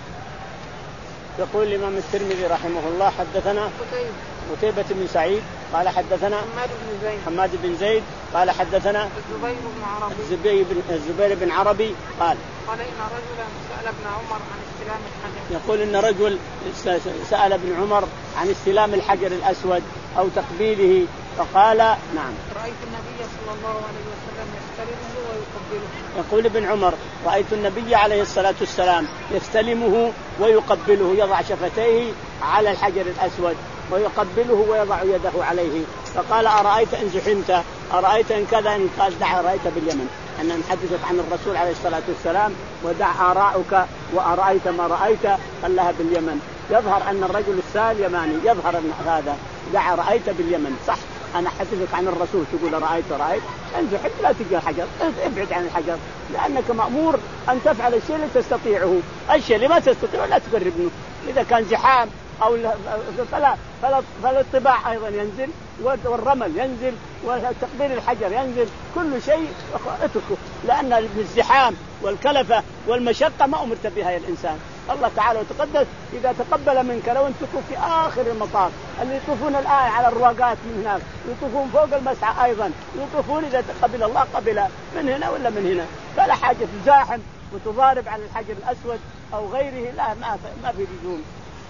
يقول الإمام الترمذي رحمه الله حدثنا قتيبة بن سعيد قال حدثنا حماد بن زيد حماد بن زيد قال حدثنا الزبير بن عربي الزبير بن, الزبير بن عربي قال قال إن رجلا سأل ابن عمر عن استلام الحجر. يقول إن رجل سأل ابن عمر عن استلام الحجر الأسود أو تقبيله فقال نعم رأيت النبي صلى الله عليه وسلم يستلمه ويقبله. يقول ابن عمر رأيت النبي عليه الصلاة والسلام يستلمه ويقبله، يضع شفتيه على الحجر الأسود ويقبله ويضع يده عليه. فقال أرأيت إن زحمت، أرأيت إن كذا، إن قال دع أرأيت باليمن، أن نحدثك عن الرسول عليه الصلاة والسلام ودع آراؤك وأرأيت ما رأيت قال لها باليمن. يظهر أن الرجل السائل يماني، يظهر أن هذا دع رأيت باليمن صح. أنا أحدثك عن الرسول تقول رأيت رأيت إن زحمت لا تجي الحجر، ابعد عن الحجر، لأنك مأمور أن تفعل الشيء اللي تستطيعه، الشيء اللي ما تستطيعه لا تقرب منه. إذا كان زحام أو فلا فالاطباع أيضا ينزل والرمل ينزل وتقبيل الحجر ينزل، كل شيء اتركه، لأن الزحام والكلفة والمشقة ما أمرت بها يا الإنسان. الله تعالى وتقدس إذا تقبل منك لو أن تكون في آخر المطاف، اللي يطوفون الآن على الرواقات من هناك، يطوفون فوق المسعى أيضا يطوفون، إذا تقبل الله قبل من هنا ولا من هنا، فلا حاجة تزاحم وتضارب على الحجر الأسود أو غيره، لا ما ما في لزوم.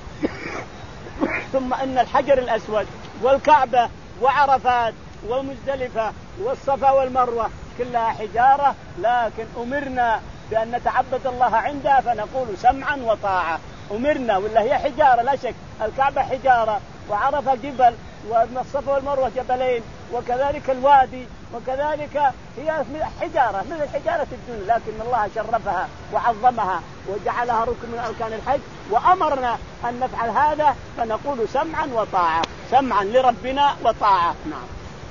ثم إن الحجر الأسود والكعبة وعرفات ومزدلفة والصفا والمروة كلها حجارة، لكن أمرنا بأن نتعبد الله عندها فنقول سمعا وطاعة. أمرنا ولا هي حجارة لا شك، الكعبة حجارة وعرفة جبل والصفا والمروة جبلين وكذلك الوادي وكذلك هي حجارة مثل حجارة الدنيا، لكن الله شرفها وعظمها وجعلها ركن من أركان الحج، وأمرنا أن نفعل هذا فنقول سمعا وطاعة، سمعا لربنا وطاعة. نعم.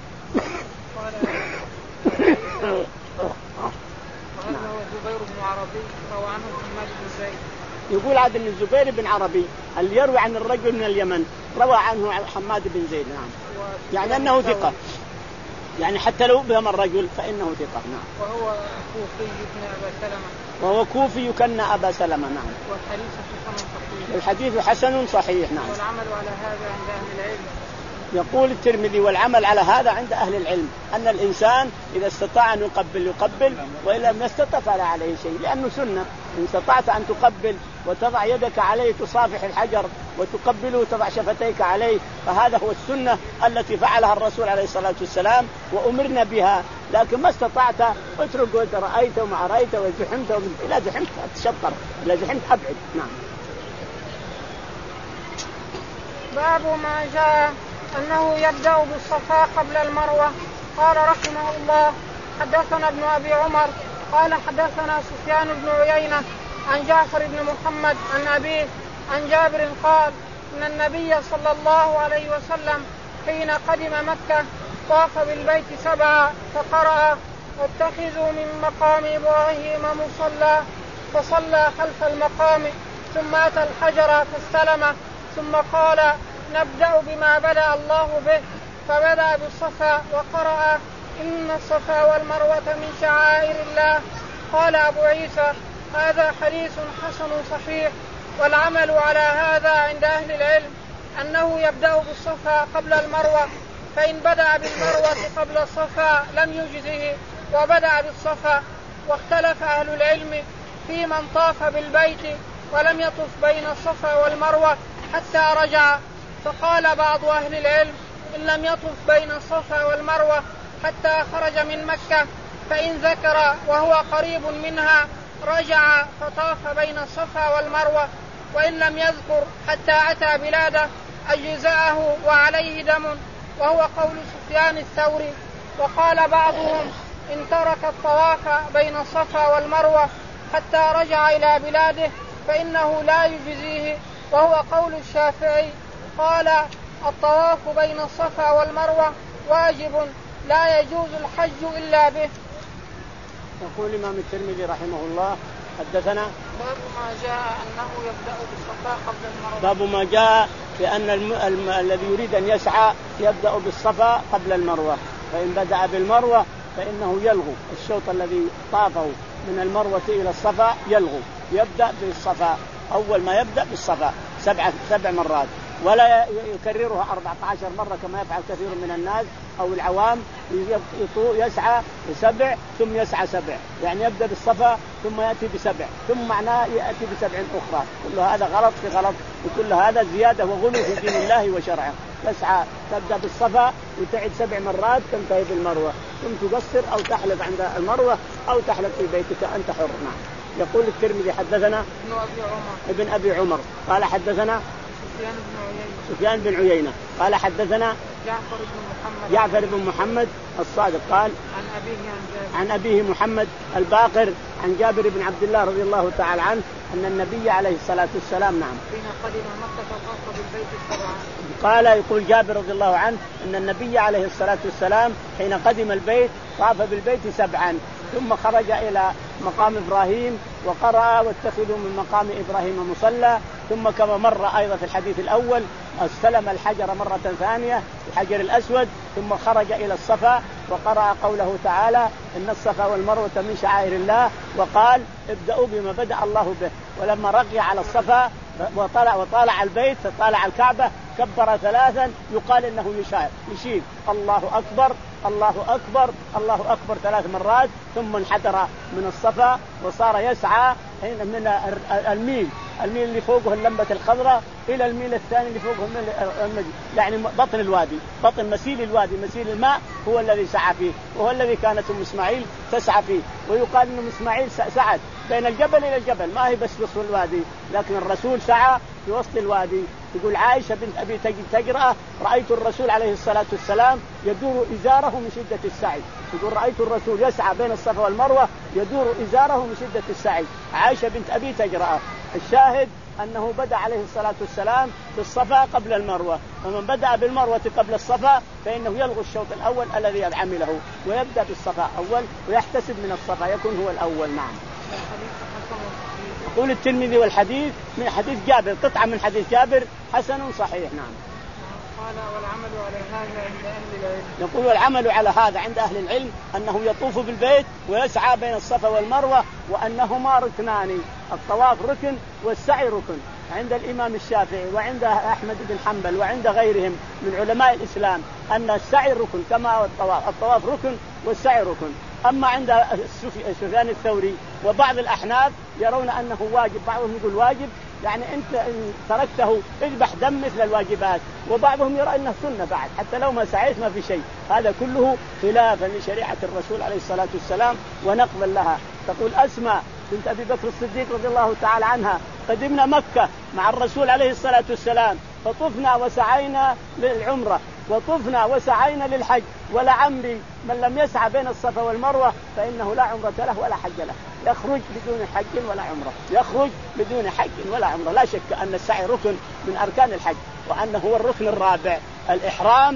وهذا هو الزبير بن عربي روى عنه حماد بن زيد. يقول عبد الزبير بن عربي اللي يروي عن الرجل من اليمن روى عنه حماد بن زيد. نعم. يعني أنه ثقة، يعني حتى لو بهم الرجل فإنه ثقة. نعم. وهو كوفي يكنى أبا سلمة. وهو كوفي يكنى أبا سلمة. نعم. والحديث حسن صحيح. الحديث حسن صحيح. نعم. والعمل على هذا عند أهل العلم. يقول الترمذي والعمل على هذا عند أهل العلم أن الإنسان إذا استطاع أن يقبل يقبل، وإذا لم يستطع فلا عليه شيء، لأنه سنة. إن استطعت أن تقبل وتضع يدك عليه تصافح الحجر وتقبله وتضع شفتيك عليه، فهذا هو السنة التي فعلها الرسول عليه الصلاة والسلام وأمرنا بها. لكن ما استطعت اترك قلت رأيت وما رأيت وزحمت، إذا زحمت تشطر، إذا زحمت أبعد. نعم. باب ما جاء أنه يبدأ بالصفا قبل المروة. قال رحمه الله حدثنا ابن أبي عمر قال حدثنا سفيان بن عيينة عن جعفر بن محمد عن أبيه عن جابر قال إن النبي صلى الله عليه وسلم حين قدم مكة طاف بالبيت سبعا فقرأ واتخذوا من مقام إبراهيم مصلى، فصلى خلف المقام ثم أتى الحجر فاستلمه، ثم قال نبدأ بما بدأ الله به، فبدأ بالصفا وقرأ إن الصفا والمروة من شعائر الله. قال أبو عيسى هذا حديث حسن صحيح. والعمل على هذا عند أهل العلم أنه يبدأ بالصفا قبل المروة، فإن بدأ بالمروة قبل الصفا لم يجزه وبدأ بالصفا. واختلف أهل العلم في من طاف بالبيت ولم يطف بين الصفا والمروة حتى رجع، فقال بعض أهل العلم إن لم يطف بين الصفا والمروة حتى خرج من مكة فإن ذكر وهو قريب منها رجع فطاف بين الصفا والمروة، وإن لم يذكر حتى أتى بلاده أجزاءه وعليه دم، وهو قول سفيان الثوري. وقال بعضهم إن ترك الطواف بين الصفا والمروة حتى رجع إلى بلاده فإنه لا يجزيه، وهو قول الشافعي. قال الطواف بين الصفا والمروة واجب لا يجوز الحج إلا به. يقول الإمام الترمذي رحمه الله حدثنا باب ما جاء أنه يبدأ بالصفا قبل المروة. باب ما جاء بأن الم... الم... الذي يريد أن يسعى يبدأ بالصفا قبل المروة، فإن بدأ بالمروة فإنه يلغو الشوط الذي طافه من المروة إلى الصفا، يلغو يبدأ بالصفا، أول ما يبدأ بالصفا سبع سبع مرات، ولا يكررها أربعة عشر مرة كما يفعل كثير من الناس أو العوام، يسعى سبع ثم يسعى سبع، يعني يبدأ بالصفا ثم يأتي بسبع ثم معناه يأتي بسبع أخرى. كل هذا غلط في غلط، وكل هذا زيادة وغلو في دين الله وشرعه. تسعى تبدأ بالصفا وتعد سبع مرات تنتهي بالمروة، ثم تقصر أو تحلق عند المروة أو تحلق في بيتك أنت حر. نعم. يقول الترمذي حدثنا ابن أبي عمر ابن أبي عمر قال حدثنا سفيان بن عيينة سفيان بن عيينة قال حدثنا جعفر بن محمد جعفر بن محمد الصادق قال عن أبيه عن جابر عن أبيه محمد الباقر عن جابر بن عبد الله رضي الله تعالى عنه أن النبي عليه الصلاة والسلام نعم حين قدم مكة طاف بالبيت السبعة. قال يقول جابر رضي الله عنه أن النبي عليه الصلاة والسلام حين قدم البيت طاف بالبيت سبعا، ثم خرج إلى مقام إبراهيم وقرأ واتخذوا من مقام إبراهيم مصلى، ثم كما مر أيضا في الحديث الأول استلم الحجر مرة ثانية الحجر الأسود، ثم خرج إلى الصفا وقرأ قوله تعالى إن الصفا والمروة من شعائر الله، وقال ابدأوا بما بدأ الله به. ولما رقي على الصفا وطلع وطالع البيت فطالع الكعبة كبر ثلاثا يقال إنه يشير يشير الله أكبر الله أكبر الله أكبر ثلاث مرات، ثم انحدر من الصفا وصار يسعى من الميل الميل اللي فوقه اللمبة الخضراء إلى الميل الثاني اللي فوقه المدي، يعني بطن الوادي بطن مسيل الوادي مسيل الماء هو الذي سعى فيه، وهو الذي كانت أم إسماعيل تسعى فيه. ويقال أن أم إسماعيل سعت بين الجبل إلى الجبل، ما هي بس وسط الوادي، لكن الرسول سعى في وسط الوادي. تقول عائشة بنت أبي تجرأة رأيت الرسول عليه الصلاة والسلام يدور إزاره من شدة السعي، تقول رأيت الرسول يسعى بين الصفا والمروة يدور إزاره من شدة السعي. عائشة بنت أبي تجرأة. الشاهد أنه بدأ عليه الصلاة والسلام بالصفا قبل المروة، ومن بدأ بالمروة قبل الصفا فإنه يلغي الشوط الأول الذي عمله ويبدأ بالصفا أول ويحتسب من الصفا يكون هو الأول. نعم. يقول الترمذي والحديث من حديث جابر قطعة من حديث جابر حسن صحيح. نعم. قال والعمل على هذا عند أهل العلم. يقول والعمل على هذا عند أهل العلم أنه يطوف بالبيت ويسعى بين الصفا والمروة وأنهما ركنان، الطواف ركن والسعي ركن عند الإمام الشافعي وعند أحمد بن حنبل وعند غيرهم من علماء الإسلام أن السعي ركن كما هو الطواف، الطواف ركن والسعي ركن. أما عند سفيان الثوري وبعض الأحناف يرون أنه واجب، بعضهم يقول واجب يعني أنت إن تركته اذبح دم مثل الواجبات، وبعضهم يرى أنه سنة بعد حتى لو ما سعيت ما في شيء. هذا كله خلافا لشريعة الرسول عليه الصلاة والسلام ونقضا لها. تقول أسماء بنت أبي بكر الصديق رضي الله تعالى عنها قدمنا مكة مع الرسول عليه الصلاة والسلام فطفنا وسعينا للعمرة وطفنا وسعينا للحج، ولعمري من لم يسعى بين الصفا والمروة فإنه لا عمرة له ولا حج له، يخرج بدون حج ولا عمرة، يخرج بدون حج ولا عمرة. لا شك أن السعي ركن من أركان الحج، وأنه هو الركن الرابع الإحرام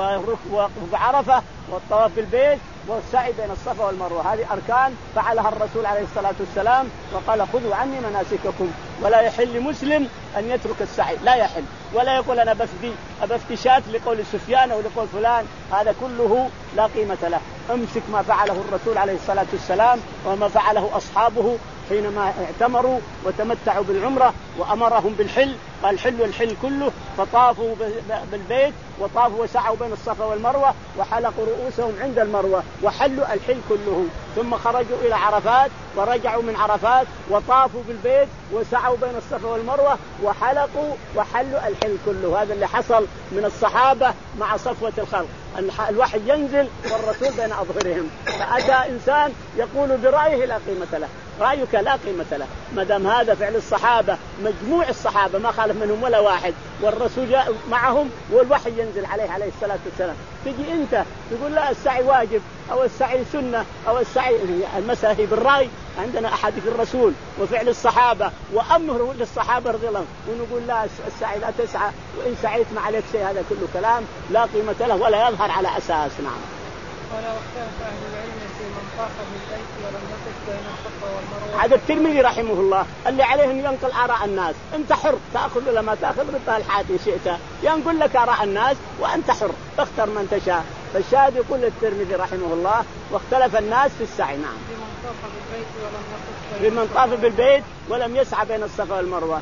وعرفة والطواف بالبيت والسعي بين الصفا والمروة. هذه أركان فعلها الرسول عليه الصلاة والسلام وقال خذوا عني مناسككم. ولا يحل لمسلم أن يترك السعي، لا يحل، ولا يقول أنا بفدي أبفتي شاة لقول سفيان أو لقول فلان، هذا كله لا قيمة له. امسك ما فعله الرسول عليه الصلاة والسلام وما فعله أصحابه حينما اعتمروا وتمتعوا بالعمرة وأمرهم بالحل، قال حلوا الحل كله، فطافوا بالبيت وطافوا وسعوا بين الصفا والمروة وحلقوا رؤوسهم عند المروة وحلوا الحل كله، ثم خرجوا إلى عرفات ورجعوا من عرفات وطافوا بالبيت وسعوا بين الصفا والمروة وحلقوا وحلوا الحل كله. هذا اللي حصل من الصحابة مع صفوة الخلق، الوحي ينزل والرسول بين أظهرهم، فأتى إنسان يقول برأيه لا قيمة له، رأيك لا قيمة له، ما دام هذا فعل الصحابة مجموع الصحابة ما خالف منهم ولا واحد، والرسول جاء معهم والوحي ينزل عليه عليه الصلاة والسلام. تجي أنت تقول لا السعي واجب أو السعي سنة أو السعي، المسألة بالرأي. عندنا أحاديث الرسول وفعل الصحابة وأمر للصحابة رضي الله عنهم، ونقول لا السعي لا تسعى وإن سعيت ما عليك شيء، هذا كله كلام لا قيمة له ولا يظهر على أساس. نعم. ولا اختلف أهل العلم في من طاف بالبيت ولم يقف بين الصفا والمروة. هذا الترمذي رحمه الله اللي عليه أن ينقل آراء الناس، أنت حر تأخذ ولا ما تأخذ، ردها الحاتي شئت، ينقل لك آراء الناس وأنت حر تختار من تشاء. فالشاهد يقول الترمذي رحمه الله واختلف الناس في السعي. نعم. بمن طاف بالبيت ولم يسعى بين الصفا والمروة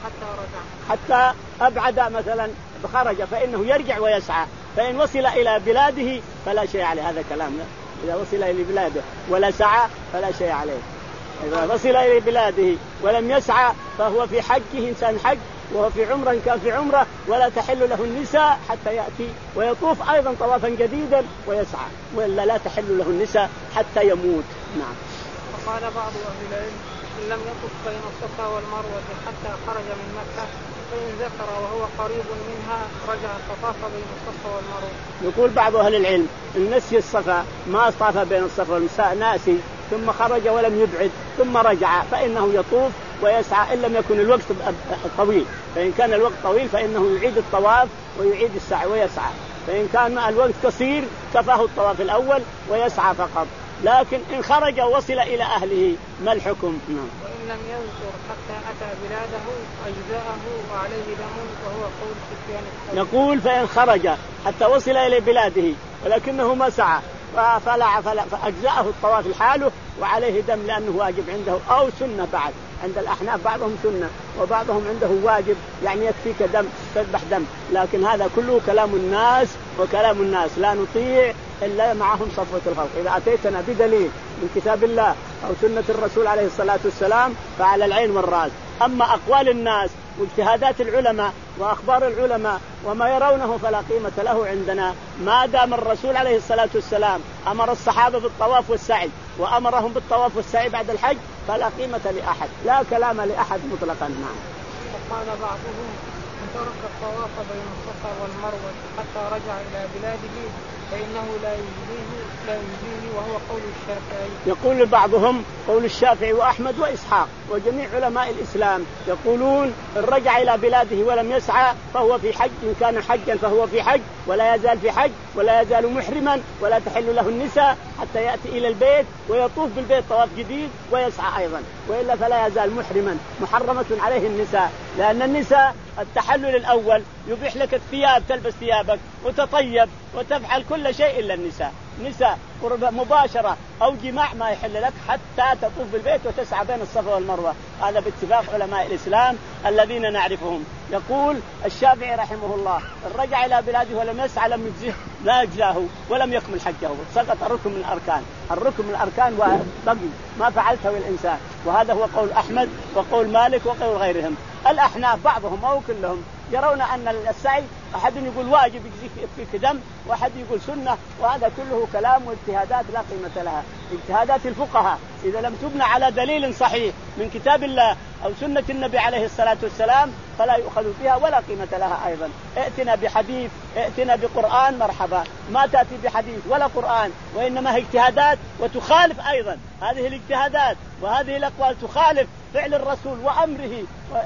حتى أبعد مثلا خرج فإنه يرجع ويسعى، فإن وصل إلى بلاده فلا شيء عليه. هذا كلام. إذا وصل إلى بلاده ولا سعى فلا شيء عليه. إذا وصل إلى بلاده ولم يسعى فهو في حجه إنسان حج، وهو في عمره كان في عمره، ولا تحل له النساء حتى يأتي ويطوف أيضا طوافا جديدا ويسعى، وإلا لا تحل له النساء حتى يموت. نعم. وقال بعض أهل العلم إن لم يطف بين الصفا والمروة حتى خرج من مكة فإن ذكر وهو قريب منها رجع فطاف بين الصفا والمروة. يقول بعض أهل العلم إن نسي الصفا ما طاف بين الصفا والمساء ناسي ثم خرج ولم يبعد ثم رجع فإنه يطوف ويسعى إن لم يكن الوقت طويل، فإن كان الوقت طويل فإنه يعيد الطواف ويعيد السعي ويسعى، فإن كان الوقت قصير كفاه الطواف الأول ويسعى فقط. لكن إن خرج ووصل إلى أهله ما الحكم؟ نعم. وإن لم يذكر حتى أتى بلاده أجزاءه وعليه دم وهو قول سفيان الثوري. نقول فإن خرج حتى وصل إلى بلاده ولكنه ما سعى فلا فلا فأجزاءه الطواف الحاله وعليه دم لأنه واجب عنده أو سنة. بعد عند الأحناف بعضهم سنة وبعضهم عنده واجب، يعني يكفيك دم تذبح دم، لكن هذا كله كلام الناس وكلام الناس لا نطيع إلا معهم صفوة الخلق. إذا أتيتنا بدليل من كتاب الله أو سنة الرسول عليه الصلاة والسلام فعلى العين والرأس. أما أقوال الناس واجتهادات العلماء وأخبار العلماء وما يرونه فلا قيمة له عندنا، ما دام الرسول عليه الصلاة والسلام أمر الصحابة بالطواف والسعي وأمرهم بالطواف والسعي بعد الحج فلا قيمة لأحد، لا كلام لأحد مطلقا. نعم. وقال بعضهم من ترك الطواف بين الصفا والمروة حتى رجع إلى بلاده فإنه لا يجزيه لا يجزيه وهو قول الشافعي. يقول بعضهم قول الشافعي وأحمد وإسحاق وجميع علماء الإسلام يقولون إن رجع إلى بلاده ولم يسعى فهو في حج، إن كان حجا فهو في حج ولا يزال في حج ولا يزال محرما ولا تحل له النساء حتى يأتي إلى البيت ويطوف بالبيت طواف جديد ويسعى أيضا، وإلا فلا يزال محرما محرمة عليه النساء، لأن النساء التحلل الأول يبيح لك الثياب تلبس ثيابك وتطيب وتفعل كل شيء إلا النساء. نساء قرب مباشرة أو جماع ما يحل لك حتى تطوف بالبيت وتسعى بين الصفا والمروة، هذا باتفاق علماء الإسلام الذين نعرفهم. يقول الشافعي رحمه الله إن رجع إلى بلاده ولم يسعى لم يجزه لا يجزاه ولم يكمل حجه، سقط الركن من الأركان، الركن من الأركان وبقي ما فعلته الإنسان، وهذا هو قول أحمد وقول مالك وقول غيرهم. الأحناف بعضهم أو كلهم يرون أن السعي أحد يقول واجب يجزي فيك دم وأحد يقول سنة، وهذا كله كلام واجتهادات لا قيمة لها. اجتهادات الفقهاء إذا لم تبنى على دليل صحيح من كتاب الله أو سنة النبي عليه الصلاة والسلام فلا يؤخذ فيها ولا قيمة لها أيضا. ائتنا بحديث ائتنا بقرآن مرحبا، ما تأتي بحديث ولا قرآن، وإنما هي اجتهادات وتخالف أيضا هذه الاجتهادات وهذه الأقوال تخالف فعل الرسول وأمره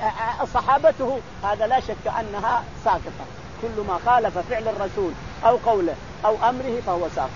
وصحابته، هذا لا شك أنها ساقطة. كل ما خالف فعل الرسول أو قوله أو أمره فهو ساقط.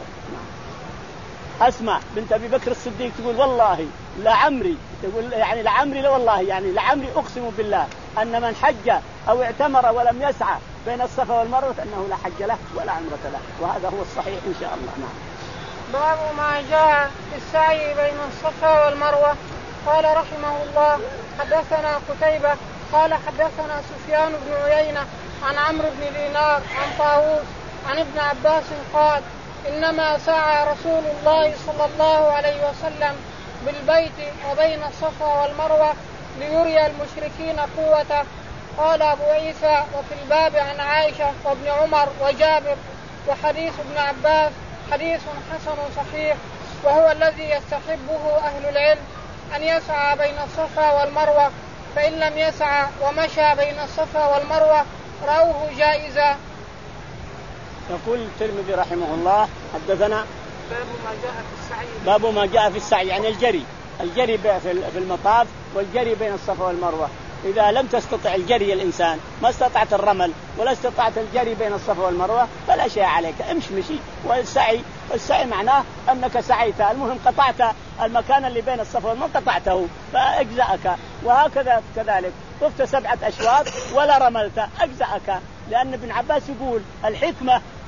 أسمع بنت أبي بكر الصديق تقول والله لعمري، تقول يعني لعمري لا والله يعني لعمري أقسم بالله أن من حج أو اعتمر ولم يسعى بين الصفا والمروة أنه لا حج له ولا عمرة له، وهذا هو الصحيح إن شاء الله. نعم. باب ما جاء في السعي بين الصفا والمروة. قال رحمه الله حدثنا قتيبة قال حدثنا سفيان بن عيينة عن عمرو بن دينار عن طاووس عن ابن عباس قال إنما سعى رسول الله صلى الله عليه وسلم بالبيت وبين الصفا والمروة ليري المشركين قوته. قال أبو عيسى وفي الباب عن عائشة وابن عمر وجابر وحديث ابن عباس حديث حسن صحيح، وهو الذي يستحبه أهل العلم أن يسعى بين الصفا والمروة، فإن لم يسعى ومشى بين الصفا والمروة رأوه جائزا. يقول الترمذي رحمه الله حدثنا باب ما جاء في السعي باب ما جاء في السعي يعني الجري الجري في المطاف والجري بين الصفا والمروة. إذا لم تستطع الجري الإنسان ما استطعت الرمل ولا استطعت الجري بين الصفا والمروة فلا شيء عليك، امش مشي. والسعي والسعي معناه أنك سعيت، المهم قطعت المكان اللي بين الصفا والمروة قطعته فأجزأك، وهكذا كذلك طفت سبعة أشواط ولا رملت أجزأك، لأن ابن عباس يقول الحكمة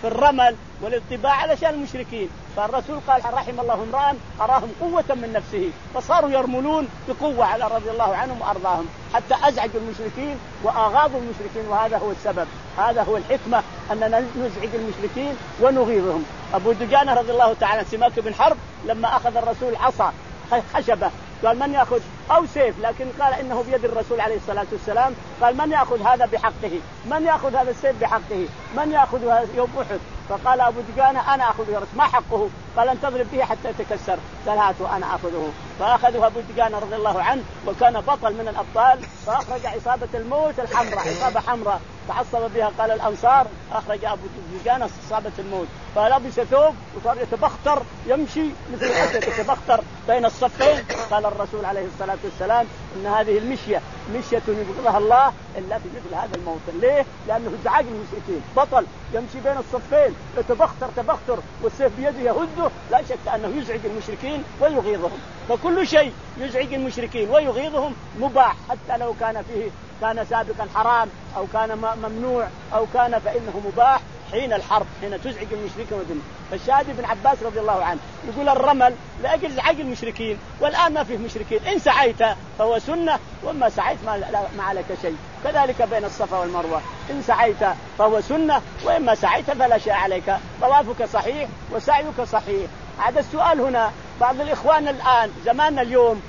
في الرمل والانطباع علشان المشركين. فالرسول قال رحم الله امرأ أراهم قوة من نفسه فصاروا يرملون بقوة على رضي الله عنهم وأرضاهم حتى أزعجوا المشركين وأغاظوا المشركين. وهذا هو السبب، هذا هو الحكمة أننا نزعج المشركين ونغيظهم. أبو دجانة رضي الله تعالى سماك بن حرب لما أخذ الرسول عصا خشبة قال من يأخذ أو سيف، لكن قال إنه بيد الرسول عليه الصلاة والسلام. قال من يأخذ هذا بحقه، من يأخذ هذا السيف بحقه، من يأخذ هذا يوم أحد. فقال أبو دجانة أنا أخذه يا رسول. ما حقه؟ قال أن تضرب به حتى يتكسر. قال هاتوا أنا أخذه. فأخذه أبو دجانة رضي الله عنه وكان بطل من الأبطال. فأخرج عصابة الموت الحمراء، عصابة حمراء تعصب بها قال الأنصار. أخرج أبو دجانة عصابة الموت فلبس ثوب وصار يتبختر يمشي مثل الأسد يتبختر بين الصفين. قال الرسول عليه الصلاة والسلام إن هذه المشية مشية يبغضها الله إلا في مثل هذا الموطن. ليه؟ لأنه ازعاج المشركين. بطل يمشي بين الصفين يتبختر تبختر والسيف بيده يهده، لا شك أنه يزعج المشركين ويغيظهم. فكل شيء يزعج المشركين ويغيظهم مباح حتى لو كان فيه كان سابقا حرام أو كان ممنوع أو كان فإنه مباح حين الحرب حين تزعج المشركين وذم. فالشاهد بن عباس رضي الله عنه يقول الرمل لأجل زعج المشركين والآن ما فيه مشركين. إن سعيت فهو سنة وما سعيت ما عليك شيء. كذلك بين الصفا والمروة إن سعيت فهو سنة وإما سعيت فلا شيء عليك. طوافك صحيح وسعيك صحيح. هذا السؤال هنا بعض الإخوان الآن زماننا اليوم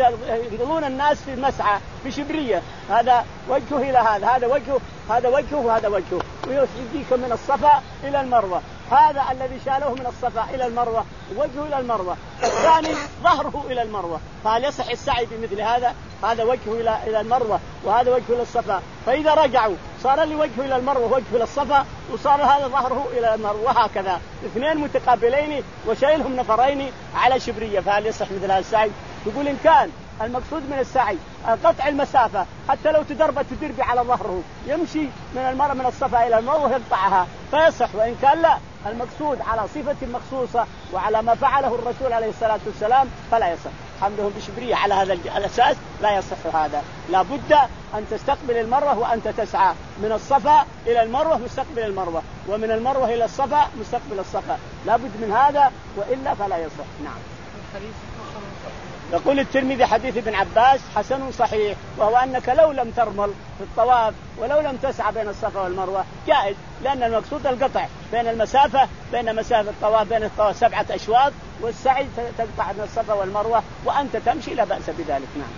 يضلون الناس في المسعى بشبرية. هذا وجهه إلى هذا، هذا وجهه، هذا وجهه وهذا وجهه، ويجيك من الصفا إلى المروة. هذا الذي شاله من الصفا إلى المروة وجهه إلى المروة، الثاني ظهره إلى المروة. فهل يصح السعي بمثل هذا؟ هذا وجهه إلى إلى المروة وهذا وجهه إلى الصفا. فإذا رجعوا صار لي وجهه إلى المروة ووجهه إلى الصفا وصار هذا ظهره إلى المروة، وهكذا اثنين متقابلين وشايلهم نفرين على شبرية. فهل يصح مثل هذا السعي؟ يقول إن كان المقصود من السعي قطع المسافة حتى لو تدربت تدربي على ظهره يمشي من المرة من الصفا إلى المروة يقطعها فيصح. وإن كان لا المقصود على صفة مخصوصة وعلى ما فعله الرسول عليه الصلاة والسلام فلا يصح. حملهم بشبرية على هذا الأساس لا يصح هذا. لا بد أن تستقبل المروة وأنت تسعى من الصفا إلى المروة مستقبل المروة ومن المروة إلى الصفا مستقبل الصفا. لا بد من هذا وإلا فلا يصح. نعم. يقول الترمذي حديث ابن عباس حسن صحيح، وهو أنك لو لم ترمل في الطواف ولو لم تسعى بين الصفا والمروة جائز، لأن المقصود القطع بين المسافة بين مسافة الطواف بين الطواف سبعة أشواط والسعي تقطع بين الصفا والمروة وأنت تمشي لا بأس بذلك. نعم.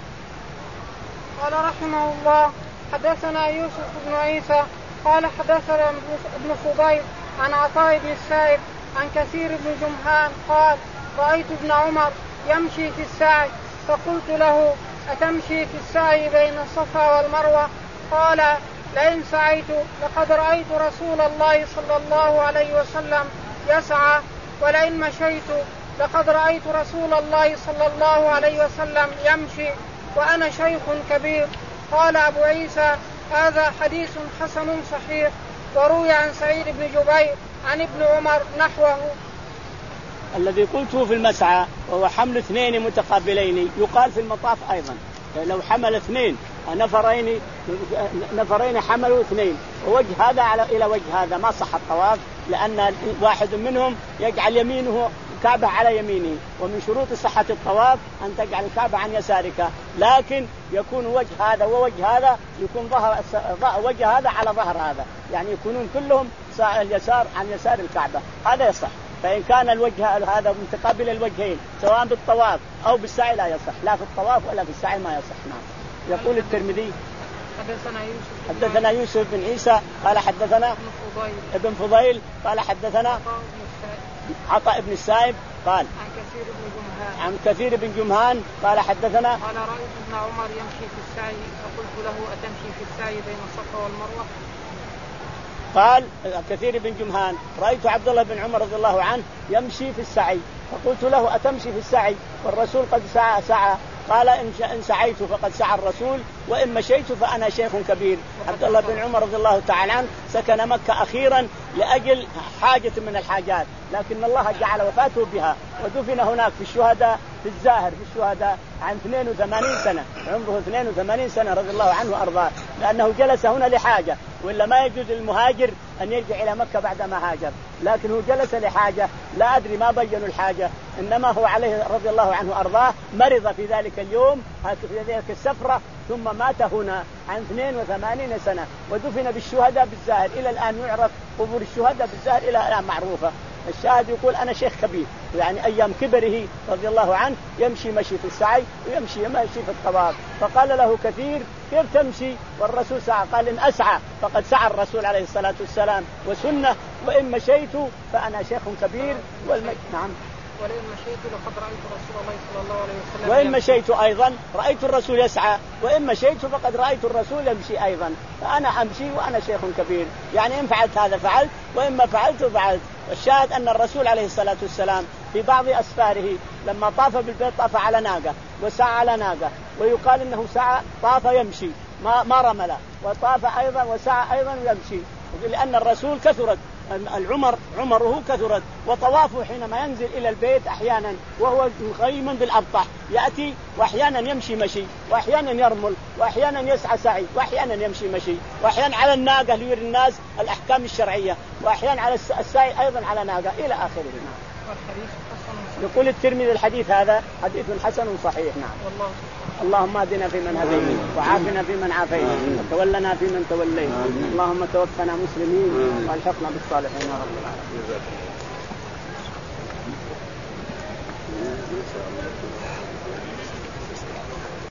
قال رحمه الله حدثنا يوسف بن عيسى قال حدثنا ابن فضيل عن عطاء بن السائب عن كثير بن جمهان قال رأيت ابن عمر يمشي في السعي فقلت له أتمشي في السعي بين الصفا والمروة؟ قال لئن سعيت لقد رأيت رسول الله صلى الله عليه وسلم يسعى ولئن مشيت لقد رأيت رسول الله صلى الله عليه وسلم يمشي وأنا شيخ كبير. قال أبو عيسى هذا حديث حسن صحيح. وروي عن سعيد بن جبير عن ابن عمر نحوه. الذي قلته في المسعى وهو حمل اثنين متقابلين يقال في المطاف أيضا. لو حمل اثنين نفرين نفرين حملوا اثنين ووجه هذا على إلى وجه هذا ما صح الطواف، لأن واحد منهم يجعل يمينه الكعبة على يمينه، ومن شروط صحة الطواف أن تجعل الكعبة عن يسارك، لكن يكون وجه هذا ووجه هذا يكون ظهر وجه هذا على ظهر هذا، يعني يكونون كلهم اليسار عن يسار الكعبة، هذا يصح. فإن كان الوجه هذا متقابل الوجهين سواء بالطواف أو بالسعي لا يصح، لا في الطواف ولا في السعي ما يصح. نعم. يقول الترمذي حدثنا يوسف حدثنا يوسف بن عيسى قال حدثنا ابن فضيل, ابن فضيل قال حدثنا عطاء بن السائب قال عن كثير بن جمهان عن كثير بن جمهان قال حدثنا قال رأيت ابن عمر يمشي في السعي فقلت له أتمشي في السعي بين الصفا والمروة؟ قال كثير بن جمهان رأيت عبد الله بن عمر رضي الله عنه يمشي في السعي فقلت له أتمشي في السعي والرسول قد سعى سعى قال إن سعيت فقد سعى الرسول وإن مشيت فأنا شيخ كبير. عبد الله بن عمر رضي الله تعالى عنه سكن مكة أخيرا لأجل حاجة من الحاجات، لكن الله جعل وفاته بها ودفن هناك في الشهداء في الزاهر في الشهداء عن اثنين وثمانين سنة، عمره اثنين وثمانين سنة رضي الله عنه وأرضاه، لأنه جلس هنا لحاجة وإلا ما يجوز للمهاجر أن يرجع إلى مكة بعدما هاجر، لكن هو جلس لحاجة لا أدري ما بينوا الحاجة، إنما هو عليه رضي الله عنه أرضاه مرض في ذلك اليوم في ذلك السفرة، ثم مات هنا عن اثنين وثمانين سنة، ودفن بالشهداء بالزاهر. إلى الآن يعرف قبور الشهداء بالزاهر إلى الآن معروفة. الشاهد يقول أنا شيخ كبير، يعني أيام كبره رضي الله عنه يمشي مشي في السعي ويمشي مشي في الطواف. فقال له كثير كيف تمشي والرسول سعى؟ قال إن أسعى فقد سعى الرسول عليه الصلاة والسلام وسنة، وإن مشيت فأنا شيخ كبير. والم... نعم ولئن مشيت لقد رأيت رسول الله صلى الله عليه وسلم. وإن مشيت أيضا رأيت الرسول يسعى، وإن مشيت فقد رأيت الرسول يمشي أيضا، فأنا أمشي وأنا شيخ كبير، يعني إن فعلت هذا فعلت وإما فعلت فعلت. الشاهد أن الرسول عليه الصلاة والسلام في بعض أسفاره لما طاف بالبيت طاف على ناقة وسعى على ناقة، ويقال إنه سعى طاف يمشي ما ما رمل، وطاف أيضا وسعى أيضا يمشي، لأن الرسول كثرت العمر عمره كثرت، وطوافه حينما ينزل إلى البيت أحيانا وهو مخيم بالأبطح يأتي، وأحيانا يمشي مشي، وأحيانا يرمل، وأحيانا يسعى سعي، وأحيانا يمشي مشي، وأحيانا على الناقة ليري الناس الأحكام الشرعية، وأحيانا على السعي أيضا على ناقة إلى آخره. يقول الترمذي الحديث هذا حديث حسن صحيح. نعم. والله اللهم اهدنا فيمن هديت، وعافنا فيمن عافيت، وتولنا فيمن توليت، اللهم توفنا مسلمين والحقنا بالصالحين يا رب العالمين.